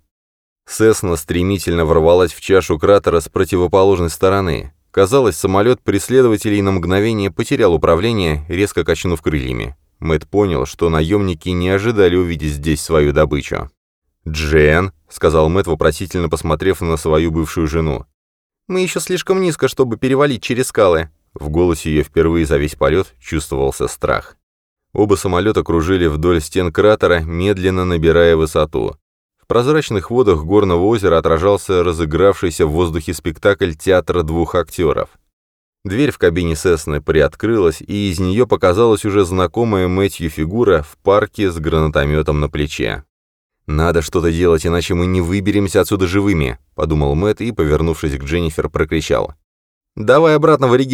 Сесна стремительно ворвалась в чашу кратера с противоположной стороны. Казалось, самолет преследователей на мгновение потерял управление, резко качнув крыльями. Мэтт понял, что наемники не ожидали увидеть здесь свою добычу. «Джен», — сказал Мэтт, вопросительно посмотрев на свою бывшую жену. «Мы еще слишком низко, чтобы перевалить через скалы». В голосе ее впервые за весь полет чувствовался страх. Оба самолета кружили вдоль стен кратера, медленно набирая высоту. В прозрачных водах горного озера отражался разыгравшийся в воздухе спектакль театра 2 актеров. Дверь в кабине Сесны приоткрылась, и из нее показалась уже знакомая Мэтью фигура в парке с гранатометом на плече. «Надо что-то делать, иначе мы не выберемся отсюда живыми», — подумал Мэтт и, повернувшись к Дженнифер, прокричал: «Давай обратно в Оригеч!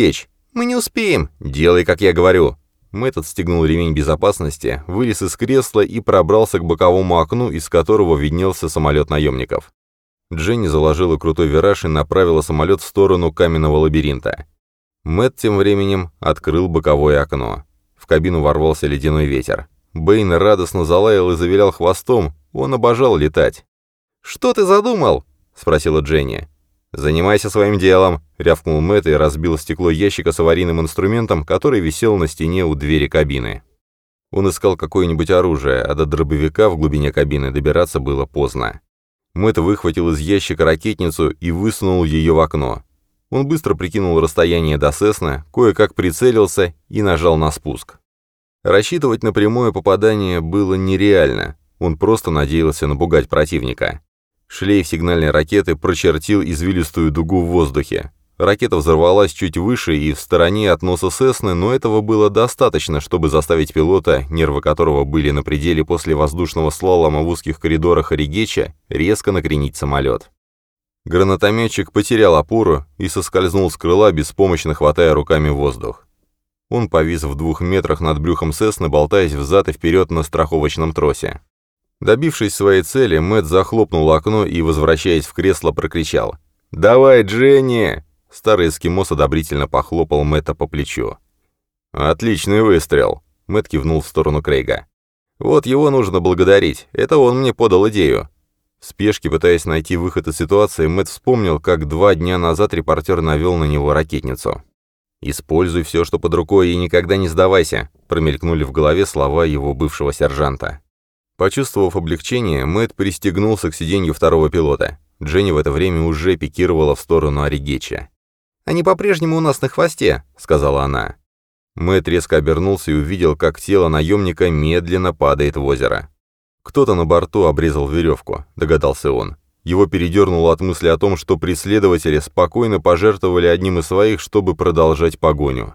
«Мы не успеем! Делай, как я говорю!» Мэтт отстегнул ремень безопасности, вылез из кресла и пробрался к боковому окну, из которого виднелся самолет наемников. Дженни заложила крутой вираж и направила самолет в сторону каменного лабиринта. Мэтт тем временем открыл боковое окно. В кабину ворвался ледяной ветер. Бэйн радостно залаял и завилял хвостом, он обожал летать. «Что ты задумал?» — спросила Дженни. «Занимайся своим делом», — рявкнул Мэтт и разбил стекло ящика с аварийным инструментом, который висел на стене у двери кабины. Он искал какое-нибудь оружие, а до дробовика в глубине кабины добираться было поздно. Мэтт выхватил из ящика ракетницу и высунул ее в окно. Он быстро прикинул расстояние до Сесны, кое-как прицелился и нажал на спуск. Рассчитывать на прямое попадание было нереально, он просто надеялся напугать противника. Шлейф сигнальной ракеты прочертил извилистую дугу в воздухе. Ракета взорвалась чуть выше и в стороне от носа Сесны, но этого было достаточно, чтобы заставить пилота, нервы которого были на пределе после воздушного слалома в узких коридорах Оригеча, резко накренить самолет. Гранатометчик потерял опору и соскользнул с крыла, беспомощно хватая руками воздух. Он повис в 2 метрах над брюхом Сесны, болтаясь взад и вперед на страховочном тросе. Добившись своей цели, Мэтт захлопнул окно и, возвращаясь в кресло, прокричал: «Давай, Дженни!» Старый эскимос одобрительно похлопал Мэтта по плечу. «Отличный выстрел!» — Мэтт кивнул в сторону Крейга. «Вот его нужно благодарить, это он мне подал идею». В спешке, пытаясь найти выход из ситуации, Мэтт вспомнил, как 2 дня назад репортер навел на него ракетницу. «Используй все, что под рукой, и никогда не сдавайся», — промелькнули в голове слова его бывшего сержанта. Почувствовав облегчение, Мэтт пристегнулся к сиденью второго пилота. Дженни в это время уже пикировала в сторону Оригеча. «Они по-прежнему у нас на хвосте», — сказала она. Мэтт резко обернулся и увидел, как тело наемника медленно падает в озеро. «Кто-то на борту обрезал веревку», — догадался он. Его передернуло от мысли о том, что преследователи спокойно пожертвовали одним из своих, чтобы продолжать погоню.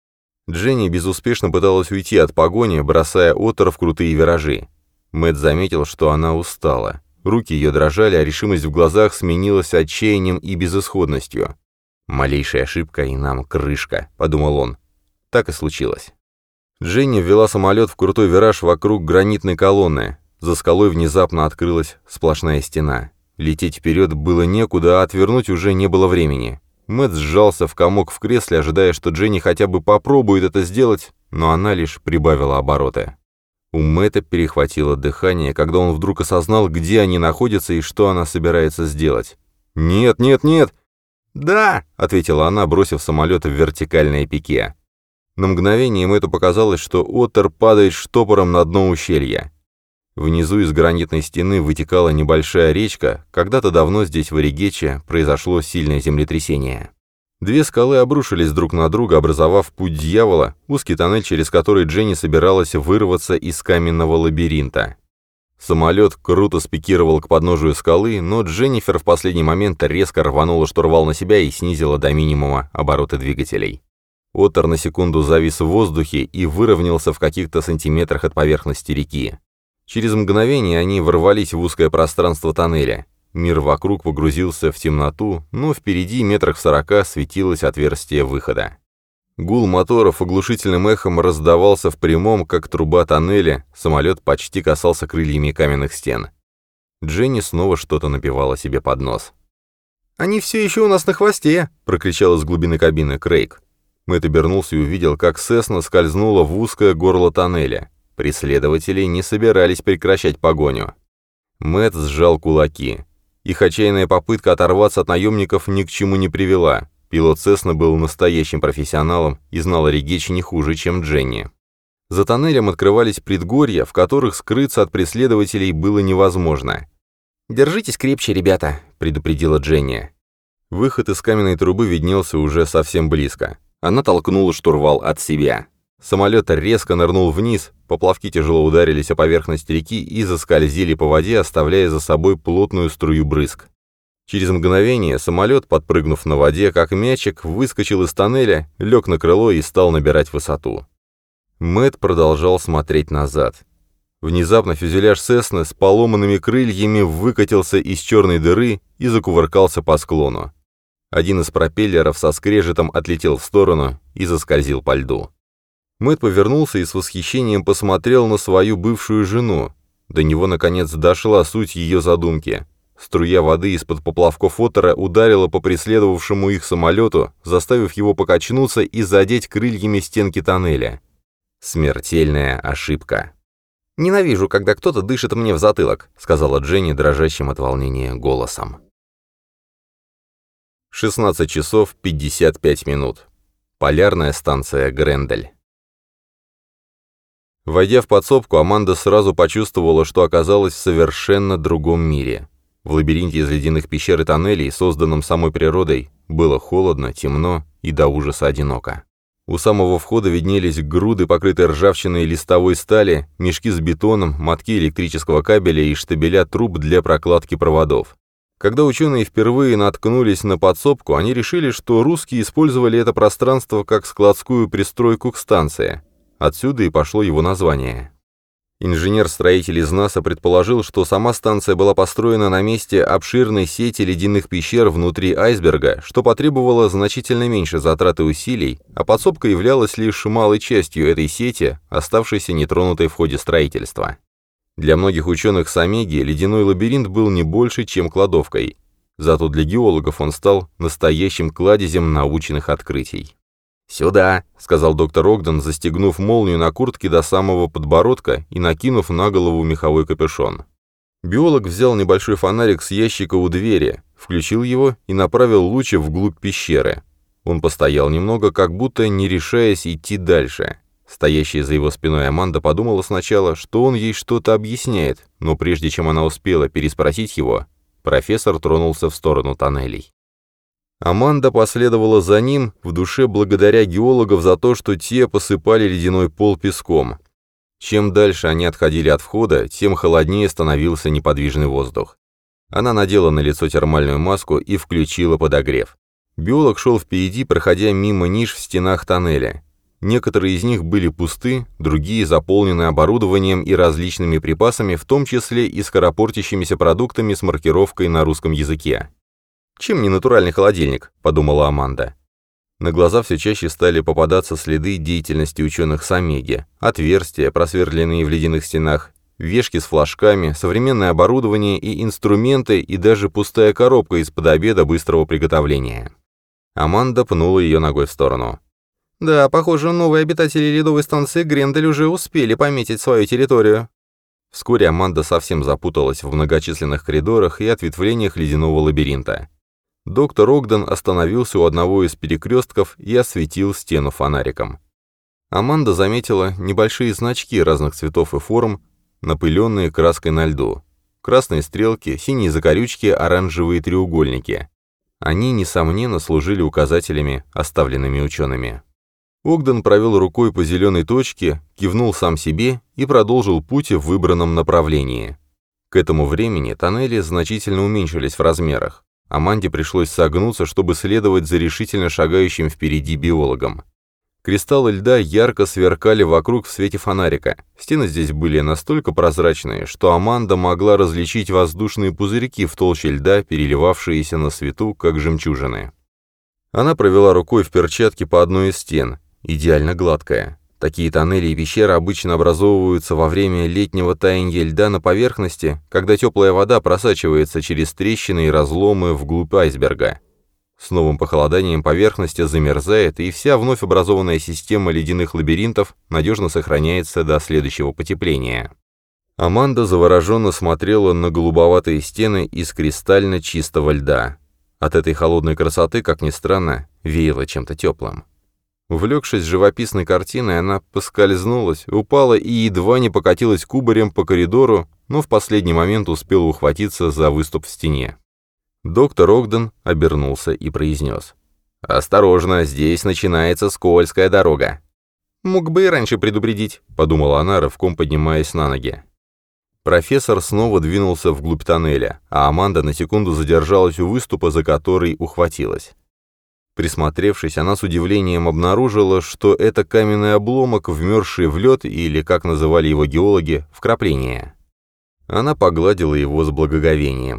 Дженни безуспешно пыталась уйти от погони, бросая Оттера в крутые виражи. Мэтт заметил, что она устала. Руки ее дрожали, а решимость в глазах сменилась отчаянием и безысходностью. «Малейшая ошибка, и нам крышка», — подумал он. Так и случилось. Дженни ввела самолет в крутой вираж вокруг гранитной колонны. За скалой внезапно открылась сплошная стена. Лететь вперед было некуда, а отвернуть уже не было времени. Мэтт сжался в комок в кресле, ожидая, что Дженни хотя бы попробует это сделать, но она лишь прибавила обороты. У Мэтта перехватило дыхание, когда он вдруг осознал, где они находятся и что она собирается сделать. «Нет, нет, нет!» «Да!» — ответила она, бросив самолет в вертикальное пике. На мгновение Мэтту показалось, что Оттер падает штопором на дно ущелья. Внизу из гранитной стены вытекала небольшая речка, когда-то давно здесь, в Оригече, произошло сильное землетрясение. 2 скалы обрушились друг на друга, образовав путь дьявола, узкий тоннель, через который Дженни собиралась вырваться из каменного лабиринта. Самолет круто спикировал к подножию скалы, но Дженнифер в последний момент резко рванула штурвал на себя и снизила до минимума обороты двигателей. Оттер на секунду завис в воздухе и выровнялся в каких-то сантиметрах от поверхности реки. Через мгновение они ворвались в узкое пространство тоннеля. Мир вокруг погрузился в темноту, но впереди метрах в 40 светилось отверстие выхода. Гул моторов оглушительным эхом раздавался в прямом, как труба тоннеля, самолет почти касался крыльями каменных стен. Дженни снова что-то напевала себе под нос. «Они все еще у нас на хвосте!» — прокричал из глубины кабины Крейг. Мэтт обернулся и увидел, как Сесна скользнула в узкое горло тоннеля. Преследователи не собирались прекращать погоню. Мэтт сжал кулаки. Их отчаянная попытка оторваться от наемников ни к чему не привела. Пилот Сесны был настоящим профессионалом и знал Оригечи не хуже, чем Дженни. За тоннелем открывались предгорья, в которых скрыться от преследователей было невозможно. «Держитесь крепче, ребята», — предупредила Дженни. Выход из каменной трубы виднелся уже совсем близко. Она толкнула штурвал от себя. Самолет резко нырнул вниз, поплавки тяжело ударились о поверхность реки и заскользили по воде, оставляя за собой плотную струю брызг. Через мгновение самолет, подпрыгнув на воде, как мячик, выскочил из тоннеля, лег на крыло и стал набирать высоту. Мэтт продолжал смотреть назад. Внезапно фюзеляж Сесны с поломанными крыльями выкатился из черной дыры и закувыркался по склону. Один из пропеллеров со скрежетом отлетел в сторону и заскользил по льду. Мэтт повернулся и с восхищением посмотрел на свою бывшую жену. До него, наконец, дошла суть ее задумки. Струя воды из-под поплавков Оттера ударила по преследовавшему их самолету, заставив его покачнуться и задеть крыльями стенки тоннеля. Смертельная ошибка. «Ненавижу, когда кто-то дышит мне в затылок», — сказала Дженни дрожащим от волнения голосом. 16 часов 55 минут. Полярная станция Грендель. Войдя в подсобку, Аманда сразу почувствовала, что оказалась в совершенно другом мире. В лабиринте из ледяных пещер и тоннелей, созданном самой природой, было холодно, темно и до ужаса одиноко. У самого входа виднелись груды, покрытые ржавчиной листовой стали, мешки с бетоном, мотки электрического кабеля и штабеля труб для прокладки проводов. Когда ученые впервые наткнулись на подсобку, они решили, что русские использовали это пространство как складскую пристройку к станции. Отсюда и пошло его название. Инженер-строитель из НАСА предположил, что сама станция была построена на месте обширной сети ледяных пещер внутри айсберга, что потребовало значительно меньше затрат и усилий, а подсобка являлась лишь малой частью этой сети, оставшейся нетронутой в ходе строительства. Для многих ученых с Омеги ледяной лабиринт был не больше, чем кладовкой. Зато для геологов он стал настоящим кладезем научных открытий. «Сюда», — сказал доктор Огден, застегнув молнию на куртке до самого подбородка и накинув на голову меховой капюшон. Биолог взял небольшой фонарик с ящика у двери, включил его и направил луч вглубь пещеры. Он постоял немного, как будто не решаясь идти дальше. Стоящая за его спиной Аманда подумала сначала, что он ей что-то объясняет, но прежде чем она успела переспросить его, профессор тронулся в сторону тоннелей. Аманда последовала за ним, в душе благодаря геологов за то, что те посыпали ледяной пол песком. Чем дальше они отходили от входа, тем холоднее становился неподвижный воздух. Она надела на лицо термальную маску и включила подогрев. Биолог шел впереди, проходя мимо ниш в стенах тоннеля. Некоторые из них были пусты, другие заполнены оборудованием и различными припасами, в том числе и скоропортящимися продуктами с маркировкой на русском языке. «Чем не натуральный холодильник?» – подумала Аманда. На глаза все чаще стали попадаться следы деятельности ученых с Омеги, отверстия, просверленные в ледяных стенах, вешки с флажками, современное оборудование и инструменты, и даже пустая коробка из-под обеда быстрого приготовления. Аманда пнула ее ногой в сторону. «Да, похоже, новые обитатели ледовой станции Грендель уже успели пометить свою территорию». Вскоре Аманда совсем запуталась в многочисленных коридорах и ответвлениях ледяного лабиринта. Доктор Огден остановился у одного из перекрестков и осветил стену фонариком. Аманда заметила небольшие значки разных цветов и форм, напыленные краской на льду. Красные стрелки, синие закорючки, оранжевые треугольники. Они, несомненно, служили указателями, оставленными учеными. Огден провел рукой по зеленой точке, кивнул сам себе и продолжил путь в выбранном направлении. К этому времени тоннели значительно уменьшились в размерах. Аманде пришлось согнуться, чтобы следовать за решительно шагающим впереди биологом. Кристаллы льда ярко сверкали вокруг в свете фонарика. Стены здесь были настолько прозрачные, что Аманда могла различить воздушные пузырьки в толще льда, переливавшиеся на свету, как жемчужины. Она провела рукой в перчатке по одной из стен, идеально гладкая. Такие тоннели и пещеры обычно образовываются во время летнего таяния льда на поверхности, когда теплая вода просачивается через трещины и разломы вглубь айсберга. С новым похолоданием поверхность замерзает, и вся вновь образованная система ледяных лабиринтов надежно сохраняется до следующего потепления. Аманда завороженно смотрела на голубоватые стены из кристально чистого льда. От этой холодной красоты, как ни странно, веяло чем-то теплым. Увлекшись живописной картиной, она поскользнулась, упала и едва не покатилась кубарем по коридору, но в последний момент успела ухватиться за выступ в стене. Доктор Огден обернулся и произнес: «Осторожно, здесь начинается скользкая дорога». «Мог бы и раньше предупредить», — подумала она, рывком поднимаясь на ноги. Профессор снова двинулся вглубь тоннеля, а Аманда на секунду задержалась у выступа, за который ухватилась. Присмотревшись, она с удивлением обнаружила, что это каменный обломок, вмерзший в лед, или, как называли его геологи, вкрапление. Она погладила его с благоговением.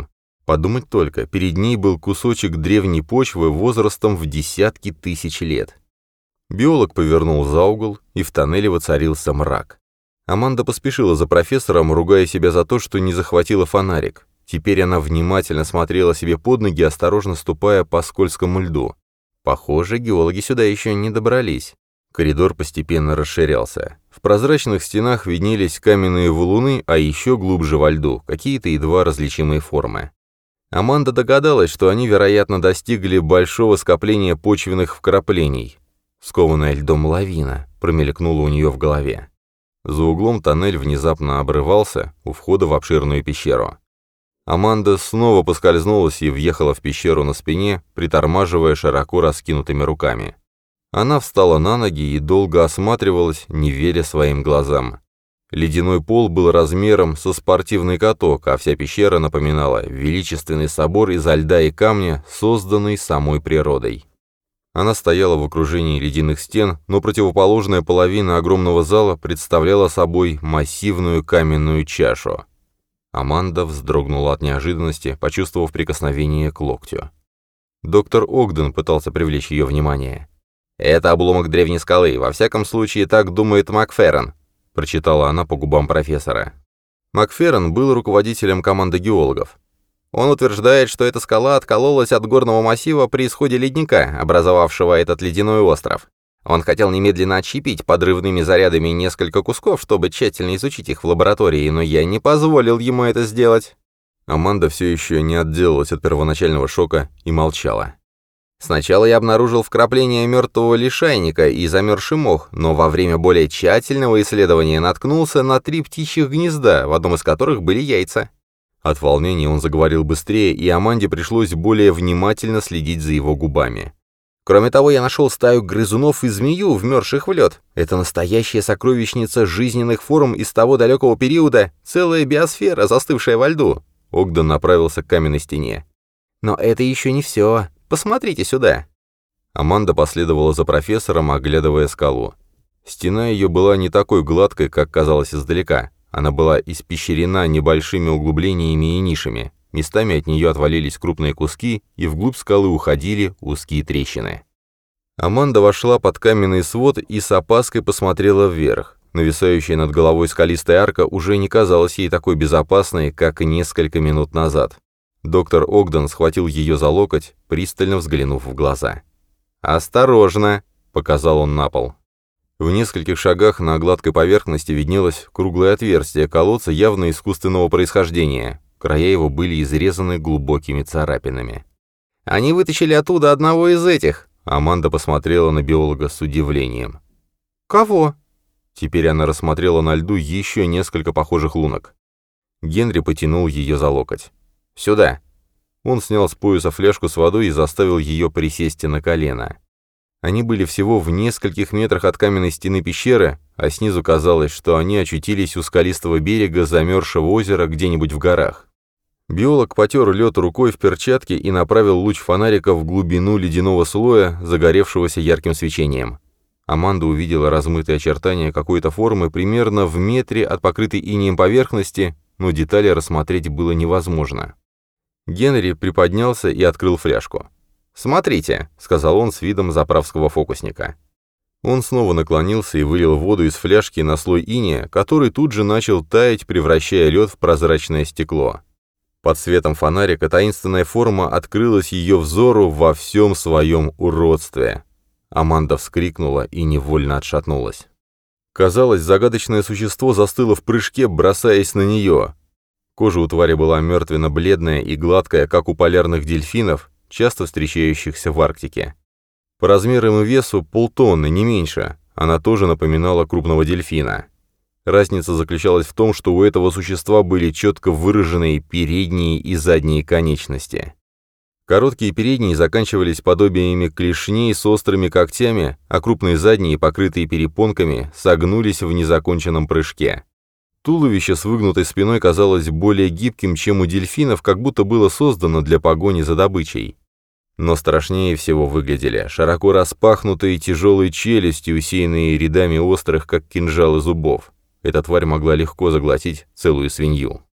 Подумать только, перед ней был кусочек древней почвы возрастом в десятки тысяч лет. Биолог повернул за угол, и в тоннеле воцарился мрак. Аманда поспешила за профессором, ругая себя за то, что не захватила фонарик. Теперь она внимательно смотрела себе под ноги, осторожно ступая по скользкому льду. Похоже, геологи сюда еще не добрались. Коридор постепенно расширялся. В прозрачных стенах виднелись каменные валуны, а еще глубже во льду, какие-то едва различимые формы. Аманда догадалась, что они, вероятно, достигли большого скопления почвенных вкраплений. «Скованная льдом лавина», — промелькнула у нее в голове. За углом тоннель внезапно обрывался у входа в обширную пещеру. Аманда снова поскользнулась и въехала в пещеру на спине, притормаживая широко раскинутыми руками. Она встала на ноги и долго осматривалась, не веря своим глазам. Ледяной пол был размером со спортивный каток, а вся пещера напоминала величественный собор изо льда и камня, созданный самой природой. Она стояла в окружении ледяных стен, но противоположная половина огромного зала представляла собой массивную каменную чашу. Аманда вздрогнула от неожиданности, почувствовав прикосновение к локтю. Доктор Огден пытался привлечь ее внимание. «Это обломок древней скалы, во всяком случае, так думает Макферрон», прочитала она по губам профессора. Макферрон был руководителем команды геологов. Он утверждает, что эта скала откололась от горного массива при исходе ледника, образовавшего этот ледяной остров. Он хотел немедленно отщепить подрывными зарядами несколько кусков, чтобы тщательно изучить их в лаборатории, но я не позволил ему это сделать. Аманда все еще не отделалась от первоначального шока и молчала. Сначала я обнаружил вкрапление мертвого лишайника и замерзший мох, но во время более тщательного исследования наткнулся на 3 птичьих гнезда, в одном из которых были яйца. От волнения он заговорил быстрее, и Аманде пришлось более внимательно следить за его губами. Кроме того, я нашел стаю грызунов и змею, вмерзших в лед. Это настоящая сокровищница жизненных форм из того далекого периода, целая биосфера, застывшая во льду. Огден направился к каменной стене. Но это еще не все. Посмотрите сюда. Аманда последовала за профессором, оглядывая скалу. Стена ее была не такой гладкой, как казалось издалека. Она была испещрена небольшими углублениями и нишами. Местами от нее отвалились крупные куски, и вглубь скалы уходили узкие трещины. Аманда вошла под каменный свод и с опаской посмотрела вверх. Нависающая над головой скалистая арка уже не казалась ей такой безопасной, как несколько минут назад. Доктор Огден схватил ее за локоть, пристально взглянув в глаза. «Осторожно!» — показал он на пол. В нескольких шагах на гладкой поверхности виднелось круглое отверстие колодца явно искусственного происхождения. Края его были изрезаны глубокими царапинами. «Они вытащили оттуда одного из этих!» Аманда посмотрела на биолога с удивлением. «Кого?» Теперь она рассмотрела на льду еще несколько похожих лунок. Генри потянул ее за локоть. «Сюда!» Он снял с пояса фляжку с водой и заставил ее присесть на колено. Они были всего в нескольких метрах от каменной стены пещеры, а снизу казалось, что они очутились у скалистого берега замерзшего озера где-нибудь в горах. Биолог потер лед рукой в перчатке и направил луч фонарика в глубину ледяного слоя, загоревшегося ярким свечением. Аманда увидела размытые очертания какой-то формы примерно в метре от покрытой инеем поверхности, но детали рассмотреть было невозможно. Генри приподнялся и открыл фляжку. «Смотрите», — сказал он с видом заправского фокусника. Он снова наклонился и вылил воду из фляжки на слой инея, который тут же начал таять, превращая лед в прозрачное стекло. Под светом фонарика таинственная форма открылась ее взору во всем своем уродстве. Аманда вскрикнула и невольно отшатнулась. Казалось, загадочное существо застыло в прыжке, бросаясь на нее. Кожа у твари была мертвенно-бледная и гладкая, как у полярных дельфинов, часто встречающихся в Арктике. По размерам и весу полтонны, не меньше. Она тоже напоминала крупного дельфина. Разница заключалась в том, что у этого существа были четко выраженные передние и задние конечности. Короткие передние заканчивались подобиями клешней с острыми когтями, а крупные задние, покрытые перепонками, согнулись в незаконченном прыжке. Туловище с выгнутой спиной казалось более гибким, чем у дельфинов, как будто было создано для погони за добычей. Но страшнее всего выглядели широко распахнутые тяжелые челюсти, усеянные рядами острых, как кинжалы, зубов. Эта тварь могла легко заглотить целую свинью.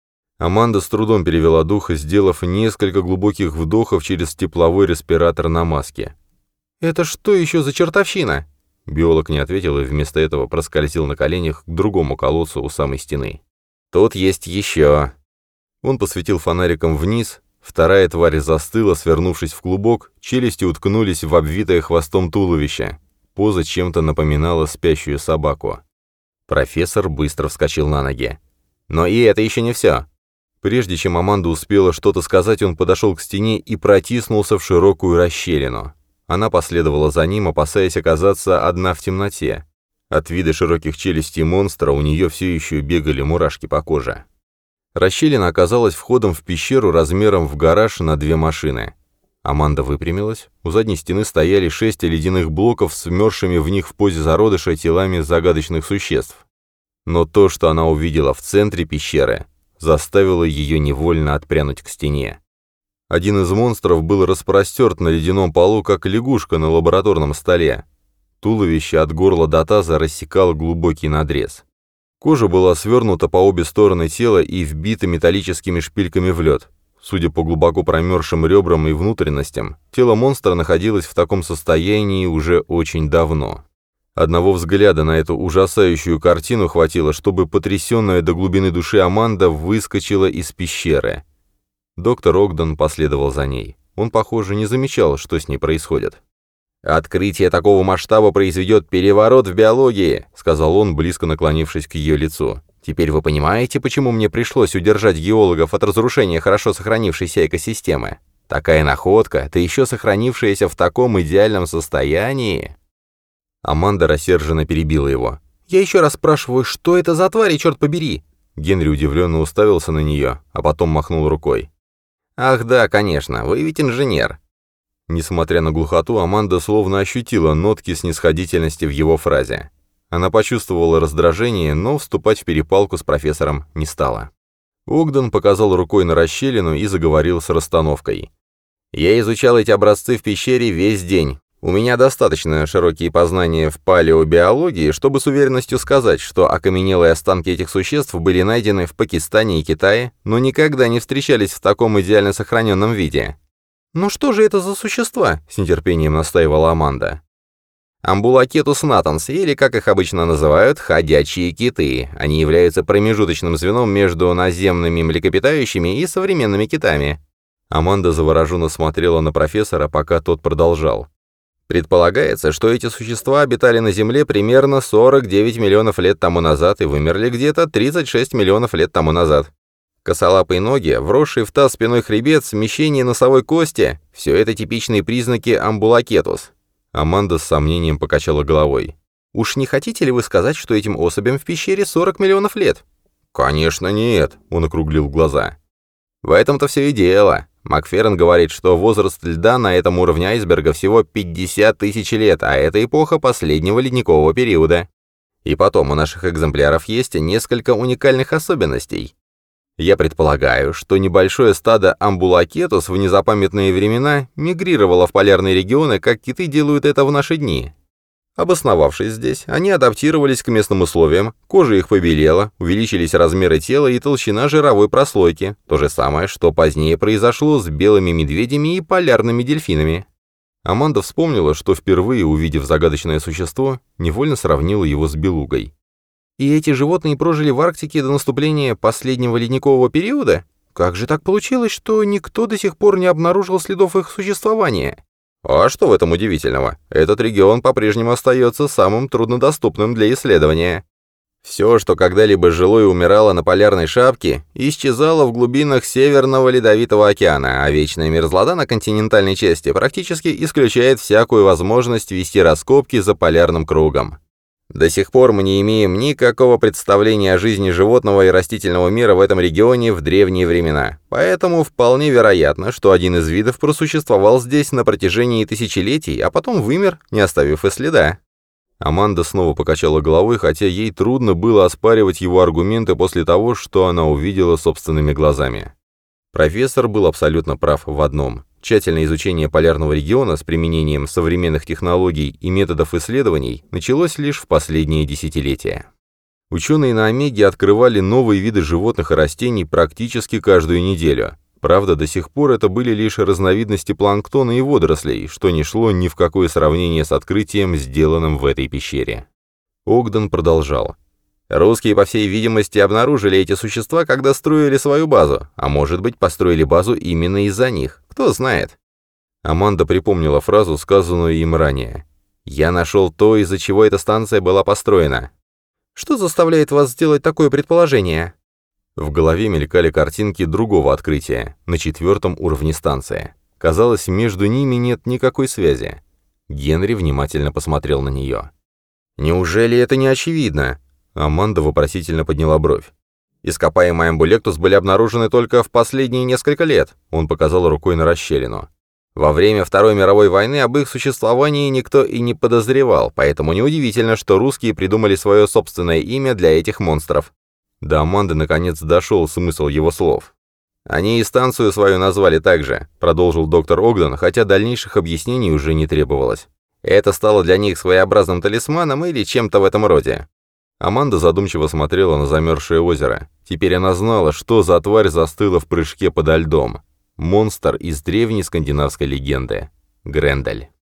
Аманда с трудом перевела дух, сделав несколько глубоких вдохов через тепловой респиратор на маске. «Это что еще за чертовщина?» Биолог не ответил и вместо этого проскользил на коленях к другому колодцу у самой стены. «Тут есть еще». Он посветил фонариком вниз. Вторая тварь застыла, свернувшись в клубок, челюсти уткнулись в обвитое хвостом туловище. Поза чем-то напоминала спящую собаку. Профессор быстро вскочил на ноги. «Но и это еще не все». Прежде чем Аманда успела что-то сказать, он подошел к стене и протиснулся в широкую расщелину. Она последовала за ним, опасаясь оказаться одна в темноте. От вида широких челюстей монстра у нее все еще бегали мурашки по коже. Расщелина оказалась входом в пещеру размером в гараж на 2 машины. Аманда выпрямилась. У задней стены стояли 6 ледяных блоков с вмерзшими в них в позе зародыша телами загадочных существ. Но то, что она увидела в центре пещеры, заставило ее невольно отпрянуть к стене. Один из монстров был распростерт на ледяном полу, как лягушка на лабораторном столе. Туловище от горла до таза рассекал глубокий надрез. Кожа была свернута по обе стороны тела и вбита металлическими шпильками в лед. Судя по глубоко промерзшим ребрам и внутренностям, тело монстра находилось в таком состоянии уже очень давно. Одного взгляда на эту ужасающую картину хватило, чтобы потрясенная до глубины души Аманда выскочила из пещеры. Доктор Огден последовал за ней. Он, похоже, не замечал, что с ней происходит. «Открытие такого масштаба произведет переворот в биологии», — сказал он, близко наклонившись к ее лицу. «Теперь вы понимаете, почему мне пришлось удержать геологов от разрушения хорошо сохранившейся экосистемы? Такая находка, да еще сохранившаяся в таком идеальном состоянии». Аманда рассерженно перебила его. «Я еще раз спрашиваю, что это за твари, черт побери?» Генри удивленно уставился на нее, а потом махнул рукой. «Ах да, конечно, вы ведь инженер». Несмотря на глухоту, Аманда словно ощутила нотки снисходительности в его фразе. Она почувствовала раздражение, но вступать в перепалку с профессором не стала. Огден показал рукой на расщелину и заговорил с расстановкой. «Я изучал эти образцы в пещере весь день. У меня достаточно широкие познания в палеобиологии, чтобы с уверенностью сказать, что окаменелые останки этих существ были найдены в Пакистане и Китае, но никогда не встречались в таком идеально сохраненном виде». «Ну что же это за существа?» — с нетерпением настаивала Аманда. Амбулакетус натанс, или, как их обычно называют, ходячие киты. Они являются промежуточным звеном между наземными млекопитающими и современными китами. Аманда завороженно смотрела на профессора, пока тот продолжал. Предполагается, что эти существа обитали на Земле примерно 49 миллионов лет тому назад и вымерли где-то 36 миллионов лет тому назад. Косолапые ноги, вросший в таз спиной хребет, смещение носовой кости – все это типичные признаки амбулакетус. Аманда с сомнением покачала головой. «Уж не хотите ли вы сказать, что этим особям в пещере 40 миллионов лет?» «Конечно нет», – он округлил глаза. «В этом-то все и дело. Макферрон говорит, что возраст льда на этом уровне айсберга всего 50 тысяч лет, а это эпоха последнего ледникового периода. И потом, у наших экземпляров есть несколько уникальных особенностей. Я предполагаю, что небольшое стадо амбулакетус в незапамятные времена мигрировало в полярные регионы, как киты делают это в наши дни. Обосновавшись здесь, они адаптировались к местным условиям, кожа их побелела, увеличились размеры тела и толщина жировой прослойки, то же самое, что позднее произошло с белыми медведями и полярными дельфинами». Аманда вспомнила, что впервые, увидев загадочное существо, невольно сравнила его с белугой. «И эти животные прожили в Арктике до наступления последнего ледникового периода? Как же так получилось, что никто до сих пор не обнаружил следов их существования?» «А что в этом удивительного? Этот регион по-прежнему остается самым труднодоступным для исследования. Все, что когда-либо жило и умирало на полярной шапке, исчезало в глубинах Северного Ледовитого океана, а вечная мерзлота на континентальной части практически исключает всякую возможность вести раскопки за полярным кругом. До сих пор мы не имеем никакого представления о жизни животного и растительного мира в этом регионе в древние времена, поэтому вполне вероятно, что один из видов просуществовал здесь на протяжении тысячелетий, а потом вымер, не оставив и следа». Аманда снова покачала головой, хотя ей трудно было оспаривать его аргументы после того, что она увидела собственными глазами. Профессор был абсолютно прав в одном. Тщательное изучение полярного региона с применением современных технологий и методов исследований началось лишь в последние десятилетия. Ученые на Омеге открывали новые виды животных и растений практически каждую неделю. Правда, до сих пор это были лишь разновидности планктона и водорослей, что не шло ни в какое сравнение с открытием, сделанным в этой пещере. Огден продолжал. Русские, по всей видимости, обнаружили эти существа, когда строили свою базу, а может быть, построили базу именно из-за них, кто знает. Аманда припомнила фразу, сказанную им ранее. «Я нашел то, из-за чего эта станция была построена». «Что заставляет вас сделать такое предположение?» В голове мелькали картинки другого открытия, на 4-м уровне станции. Казалось, между ними нет никакой связи. Генри внимательно посмотрел на нее. «Неужели это не очевидно?» Аманда вопросительно подняла бровь. «Ископаемые амбулектус были обнаружены только в последние несколько лет», он показал рукой на расщелину. «Во время Второй мировой войны об их существовании никто и не подозревал, поэтому неудивительно, что русские придумали свое собственное имя для этих монстров». До Аманды наконец дошел смысл его слов. «Они и станцию свою назвали так же», продолжил доктор Огден, хотя дальнейших объяснений уже не требовалось. «Это стало для них своеобразным талисманом или чем-то в этом роде». Аманда задумчиво смотрела на замерзшее озеро. Теперь она знала, что за тварь застыла в прыжке подо льдом. Монстр из древней скандинавской легенды. Грендель.